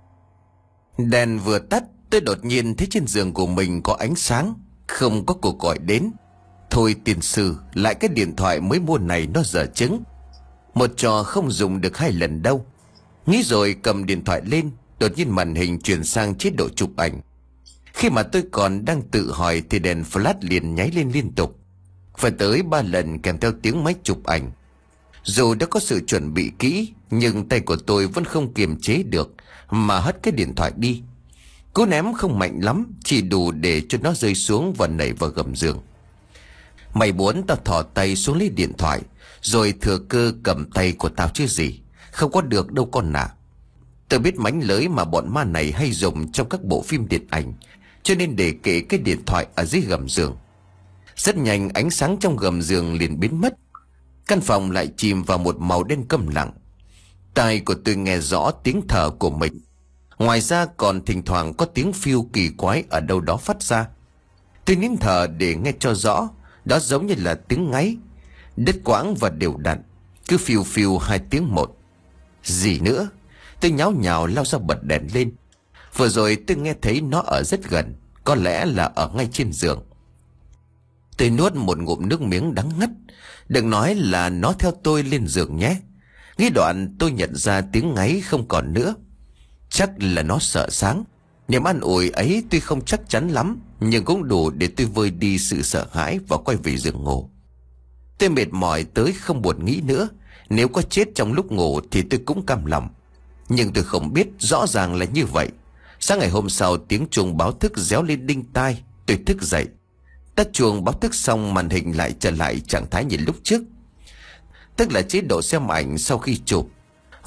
Đèn vừa tắt, tôi đột nhiên thấy trên giường của mình có ánh sáng. Không có cuộc gọi đến. Thôi tiền sư, lại cái điện thoại mới mua này nó dở chứng. Một trò không dùng được hai lần đâu. Nghĩ rồi cầm điện thoại lên. Đột nhiên màn hình chuyển sang chế độ chụp ảnh. Khi mà tôi còn đang tự hỏi thì đèn flash liền nháy lên liên tục. Phải tới ba lần kèm theo tiếng máy chụp ảnh. Dù đã có sự chuẩn bị kỹ, nhưng tay của tôi vẫn không kiềm chế được mà hất cái điện thoại đi. Cú ném không mạnh lắm, chỉ đủ để cho nó rơi xuống và nảy vào gầm giường. Mày muốn tao thò tay xuống lấy điện thoại, rồi thừa cơ cầm tay của tao chứ gì. Không có được đâu con nà. Tôi biết mánh lới mà bọn ma này hay dùng trong các bộ phim điện ảnh, cho nên để kệ cái điện thoại ở dưới gầm giường. Rất nhanh ánh sáng trong gầm giường liền biến mất. Căn phòng lại chìm vào một màu đen câm lặng. Tai của tôi nghe rõ tiếng thở của mình. Ngoài ra còn thỉnh thoảng có tiếng phiêu kỳ quái ở đâu đó phát ra. Tôi nín thở để nghe cho rõ. Đó giống như là tiếng ngáy, đứt quãng và đều đặn, cứ phiêu phiêu hai tiếng một. Gì nữa? Tôi nháo nhào lao ra bật đèn lên. Vừa rồi tôi nghe thấy nó ở rất gần, có lẽ là ở ngay trên giường. Tôi nuốt một ngụm nước miếng đắng ngắt. Đừng nói là nó theo tôi lên giường nhé. Nghĩ đoạn tôi nhận ra tiếng ngáy không còn nữa. Chắc là nó sợ sáng. Niềm an ủi ấy tuy không chắc chắn lắm, nhưng cũng đủ để tôi vơi đi sự sợ hãi và quay về giường ngủ. Tôi mệt mỏi tới không buồn nghĩ nữa. Nếu có chết trong lúc ngủ thì tôi cũng cam lòng. Nhưng tôi không biết rõ ràng là như vậy. Sáng ngày hôm sau, tiếng chuông báo thức réo lên đinh tai. Tôi thức dậy. Tắt chuông báo thức xong, màn hình lại trở lại trạng thái như lúc trước, tức là chế độ xem ảnh sau khi chụp.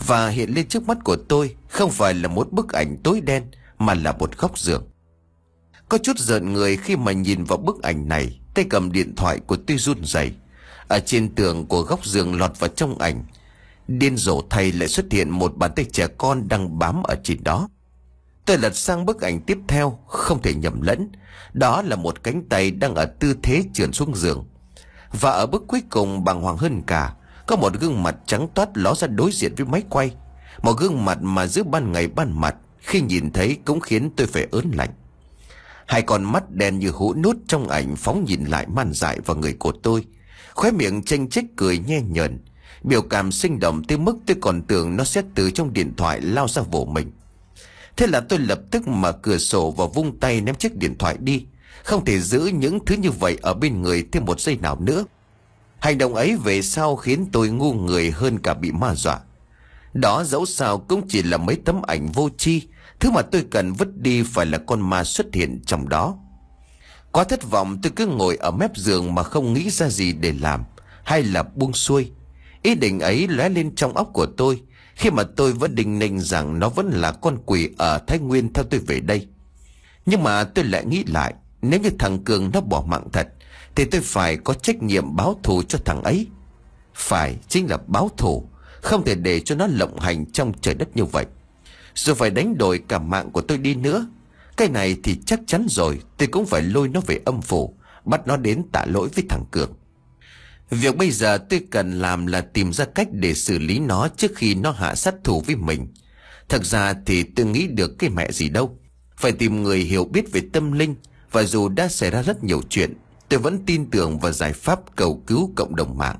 Và hiện lên trước mắt của tôi không phải là một bức ảnh tối đen, mà là một góc giường. Có chút rợn người khi mà nhìn vào bức ảnh này. Tay cầm điện thoại của tôi run rẩy. Ở trên tường của góc giường lọt vào trong ảnh, điên rồ thay lại xuất hiện một bàn tay trẻ con đang bám ở trên đó. Tôi lật sang bức ảnh tiếp theo, không thể nhầm lẫn. Đó là một cánh tay đang ở tư thế trườn xuống giường. Và ở bức cuối cùng bàng hoàng hơn cả, có một gương mặt trắng toát ló ra đối diện với máy quay. Một gương mặt mà giữa ban ngày ban mặt, khi nhìn thấy cũng khiến tôi phải ớn lạnh. Hai con mắt đen như hũ nút trong ảnh phóng nhìn lại man dại vào người của tôi. Khóe miệng chênh chích cười nhe nhợn, biểu cảm sinh động tới mức tôi còn tưởng nó sẽ từ trong điện thoại lao ra vỗ mình. Thế là tôi lập tức mở cửa sổ và vung tay ném chiếc điện thoại đi. Không thể giữ những thứ như vậy ở bên người thêm một giây nào nữa. Hành động ấy về sau khiến tôi ngu người hơn cả bị ma dọa. Đó dẫu sao cũng chỉ là mấy tấm ảnh vô tri. Thứ mà tôi cần vứt đi phải là con ma xuất hiện trong đó. Quá thất vọng, tôi cứ ngồi ở mép giường mà không nghĩ ra gì để làm, hay là buông xuôi. Ý định ấy lóe lên trong óc của tôi khi mà tôi vẫn đinh ninh rằng nó vẫn là con quỷ ở Thái Nguyên theo tôi về đây. Nhưng mà tôi lại nghĩ lại, nếu như thằng Cường nó bỏ mạng thật thì tôi phải có trách nhiệm báo thù cho thằng ấy. Phải, chính là báo thù. Không thể để cho nó lộng hành trong trời đất như vậy. Rồi phải đánh đổi cả mạng của tôi đi nữa. Cái này thì chắc chắn rồi, tôi cũng phải lôi nó về âm phủ, bắt nó đến tạ lỗi với thằng Cường. Việc bây giờ tôi cần làm là tìm ra cách để xử lý nó trước khi nó hạ sát thủ với mình. Thật ra thì tôi nghĩ được cái mẹ gì đâu. Phải tìm người hiểu biết về tâm linh. Và dù đã xảy ra rất nhiều chuyện, tôi vẫn tin tưởng vào giải pháp cầu cứu cộng đồng mạng.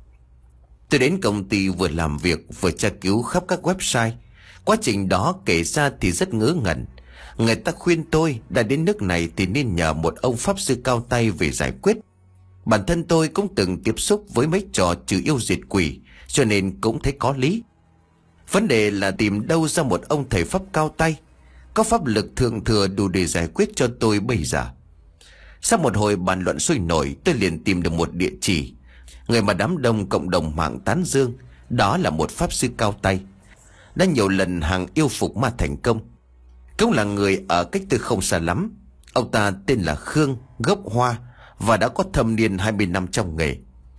Tôi đến công ty vừa làm việc vừa tra cứu khắp các website. Quá trình đó kể ra thì rất ngớ ngẩn. Người ta khuyên tôi đã đến nước này thì nên nhờ một ông pháp sư cao tay về giải quyết. Bản thân tôi cũng từng tiếp xúc với mấy trò trừ yêu diệt quỷ, cho nên cũng thấy có lý. Vấn đề là tìm đâu ra một ông thầy pháp cao tay, có pháp lực thượng thừa đủ để giải quyết cho tôi bây giờ. Sau một hồi bàn luận sôi nổi, tôi liền tìm được một địa chỉ, người mà đám đông cộng đồng mạng tán dương. Đó là một pháp sư cao tay, đã nhiều lần hàng yêu phục ma thành công. Cũng là người ở cách tôi không xa lắm. Ông ta tên là Khương, gốc Hoa, và đã có thâm niên hai mươi năm trong nghề.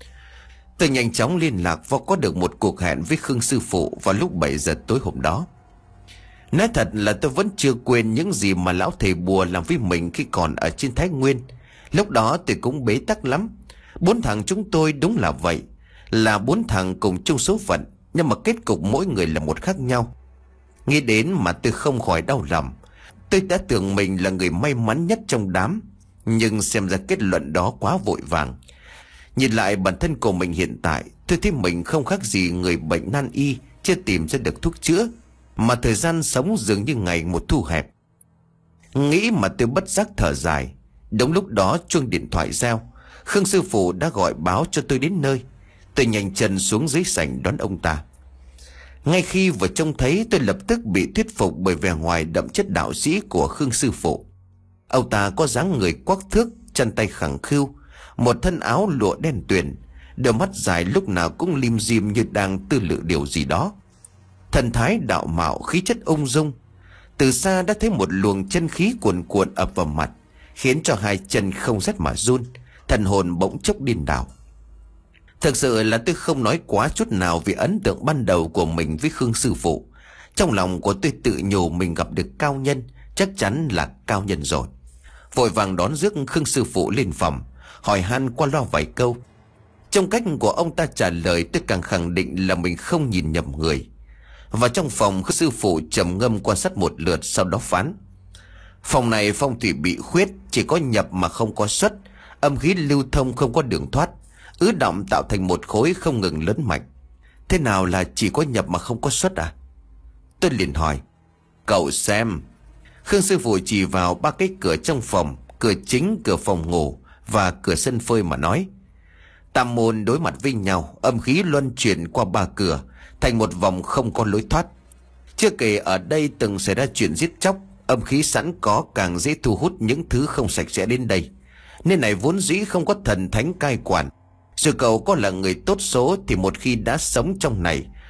Tôi nhanh chóng liên lạc và có được một cuộc hẹn với Khương sư phụ vào lúc bảy giờ tối hôm đó. Nói thật là tôi vẫn chưa quên những gì mà lão thầy bùa làm với mình khi còn ở trên Thái Nguyên. Lúc đó tôi cũng bế tắc lắm. Bốn thằng chúng tôi đúng là vậy, là bốn thằng cùng chung số phận, nhưng mà kết cục mỗi người là một khác nhau. Nghĩ đến mà tôi không khỏi đau lòng. Tôi đã tưởng mình là người may mắn nhất trong đám, nhưng xem ra kết luận đó quá vội vàng. Nhìn lại bản thân của mình hiện tại, tôi thấy mình không khác gì người bệnh nan y chưa tìm ra được thuốc chữa, mà thời gian sống dường như ngày một thu hẹp. Nghĩ mà tôi bất giác thở dài. Đúng lúc đó chuông điện thoại reo. Khương sư phụ đã gọi báo cho tôi đến nơi. Tôi nhanh chân xuống dưới sảnh đón ông ta. Ngay khi vừa trông thấy, tôi lập tức bị thuyết phục bởi vẻ ngoài đậm chất đạo sĩ của Khương sư phụ. Ông ta có dáng người quắc thước, chân tay khẳng khưu, một thân áo lụa đen tuyền, đôi mắt dài lúc nào cũng lim dim như đang tư lự điều gì đó. Thần thái đạo mạo, khí chất ung dung. Từ xa đã thấy một luồng chân khí cuồn cuộn ập vào mặt, khiến cho hai chân không rét mà run, thần hồn bỗng chốc điên đảo. Thực sự là tôi không nói quá chút nào vì ấn tượng ban đầu của mình với Khương sư phụ. Trong lòng của tôi tự nhủ mình gặp được cao nhân, chắc chắn là cao nhân rồi. Vội vàng đón rước Khương sư phụ lên phòng, hỏi han qua loa vài câu. Trong cách của ông ta trả lời, tôi càng khẳng định là mình không nhìn nhầm người. Và trong phòng, Khương sư phụ trầm ngâm quan sát một lượt, sau đó phán: phòng này phong thủy bị khuyết, chỉ có nhập mà không có xuất, âm khí lưu thông không có đường thoát, ứ động tạo thành một khối không ngừng lớn mạnh. Thế nào là chỉ có nhập mà không có xuất à? Tôi liền hỏi: cậu xem. Khương sư phụ chỉ vào ba cái cửa trong phòng: cửa chính, cửa phòng ngủ và cửa sân phơi mà nói: tam môn đối mặt với nhau, âm khí luân chuyển qua ba cửa thành một vòng không có lối thoát. Chưa kể ở đây từng xảy ra chuyện giết chóc, âm khí sẵn có càng dễ thu hút những thứ không sạch sẽ đến đây. Nên này vốn dĩ không có thần thánh cai quản. Dù cậu có là người tốt số thì một khi đã sống trong này,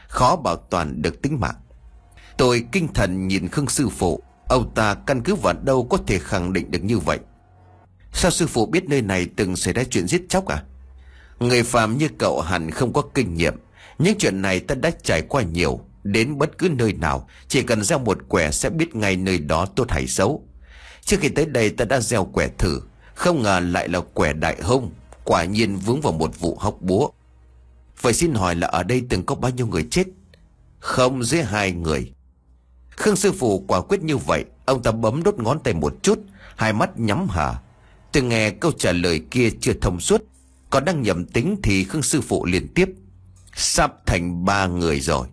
khó bảo toàn được tính mạng. Tôi kinh thần nhìn Khương sư phụ. Ông ta căn cứ vào đâu có thể khẳng định được như vậy? Sao sư phụ biết nơi này từng xảy ra chuyện giết chóc à? Người phàm như cậu hẳn không có kinh nghiệm. Những chuyện này ta đã trải qua nhiều. Đến bất cứ nơi nào, chỉ cần gieo một quẻ sẽ biết ngay nơi đó tốt hay xấu. Trước khi tới đây ta đã gieo quẻ thử, không ngờ lại là quẻ đại hung. Quả nhiên vướng vào một vụ hóc búa. Vậy xin hỏi là ở đây từng có bao nhiêu người chết? Không dưới hai người. Khương sư phụ quả quyết như vậy. Ông ta bấm đốt ngón tay một chút, hai mắt nhắm hờ. Tôi nghe câu trả lời kia chưa thông suốt, còn đang nhầm tính thì Khương sư phụ liên tiếp: sắp thành ba người rồi.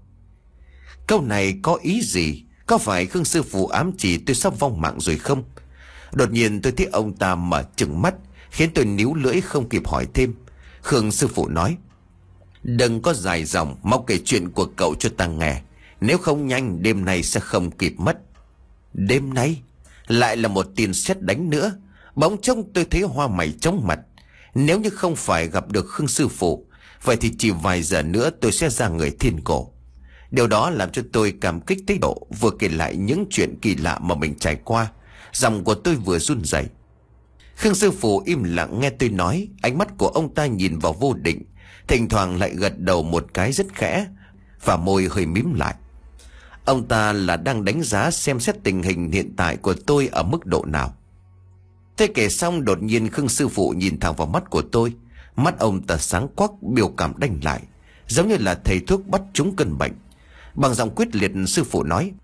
Câu này có ý gì? Có phải Khương sư phụ ám chỉ tôi sắp vong mạng rồi không? Đột nhiên tôi thấy ông ta mở trừng mắt, khiến tôi níu lưỡi không kịp hỏi thêm. Khương sư phụ nói: đừng có dài dòng, mau kể chuyện của cậu cho ta nghe. Nếu không nhanh đêm nay sẽ không kịp mất. Đêm nay lại là một tin sét đánh nữa. Bỗng trông tôi thấy hoa mày chóng mặt. Nếu như không phải gặp được Khương sư phụ, vậy thì chỉ vài giờ nữa tôi sẽ ra người thiên cổ. Điều đó làm cho tôi cảm kích tới độ vừa kể lại những chuyện kỳ lạ mà mình trải qua, giọng của tôi vừa run rẩy. Khương sư phụ im lặng nghe tôi nói. Ánh mắt của ông ta nhìn vào vô định, thỉnh thoảng lại gật đầu một cái rất khẽ, và môi hơi mím lại. Ông ta là đang đánh giá xem xét tình hình hiện tại của tôi ở mức độ nào. Thế kể xong, đột nhiên Khương sư phụ nhìn thẳng vào mắt của tôi. Mắt ông ta sáng quắc, biểu cảm đanh lại, giống như là thầy thuốc bắt trúng cơn bệnh. Bằng giọng quyết liệt, sư phụ nói: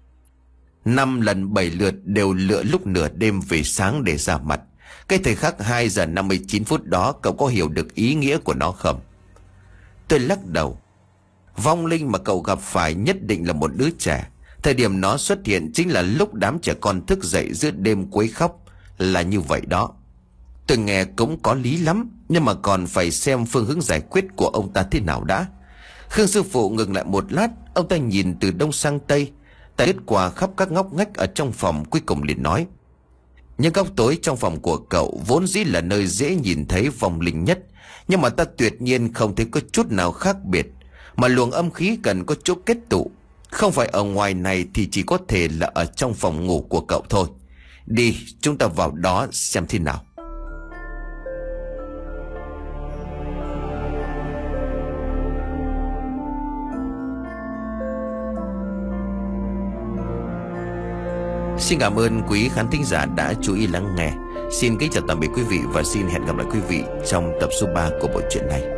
năm lần bảy lượt đều lựa lúc nửa đêm về sáng để ra mặt. Cái thời khắc hai giờ năm mươi chín phút đó, cậu có hiểu được ý nghĩa của nó không? Tôi lắc đầu. Vong linh mà cậu gặp phải nhất định là một đứa trẻ. Thời điểm nó xuất hiện chính là lúc đám trẻ con thức dậy giữa đêm quấy khóc. Là như vậy đó. Tôi nghe cũng có lý lắm, nhưng mà còn phải xem phương hướng giải quyết của ông ta thế nào đã. Khương sư phụ ngừng lại một lát. Ông ta nhìn từ đông sang tây, ta lướt qua khắp các ngóc ngách ở trong phòng, cuối cùng liền nói: những góc tối trong phòng của cậu vốn dĩ là nơi dễ nhìn thấy vong linh nhất, nhưng mà ta tuyệt nhiên không thấy có chút nào khác biệt. Mà luồng âm khí cần có chỗ kết tụ, không phải ở ngoài này thì chỉ có thể là ở trong phòng ngủ của cậu thôi. Đi, chúng ta vào đó xem thế nào. Xin cảm ơn quý khán thính giả đã chú ý lắng nghe. Xin kính chào tạm biệt quý vị và xin hẹn gặp lại quý vị trong tập số ba của bộ truyện này.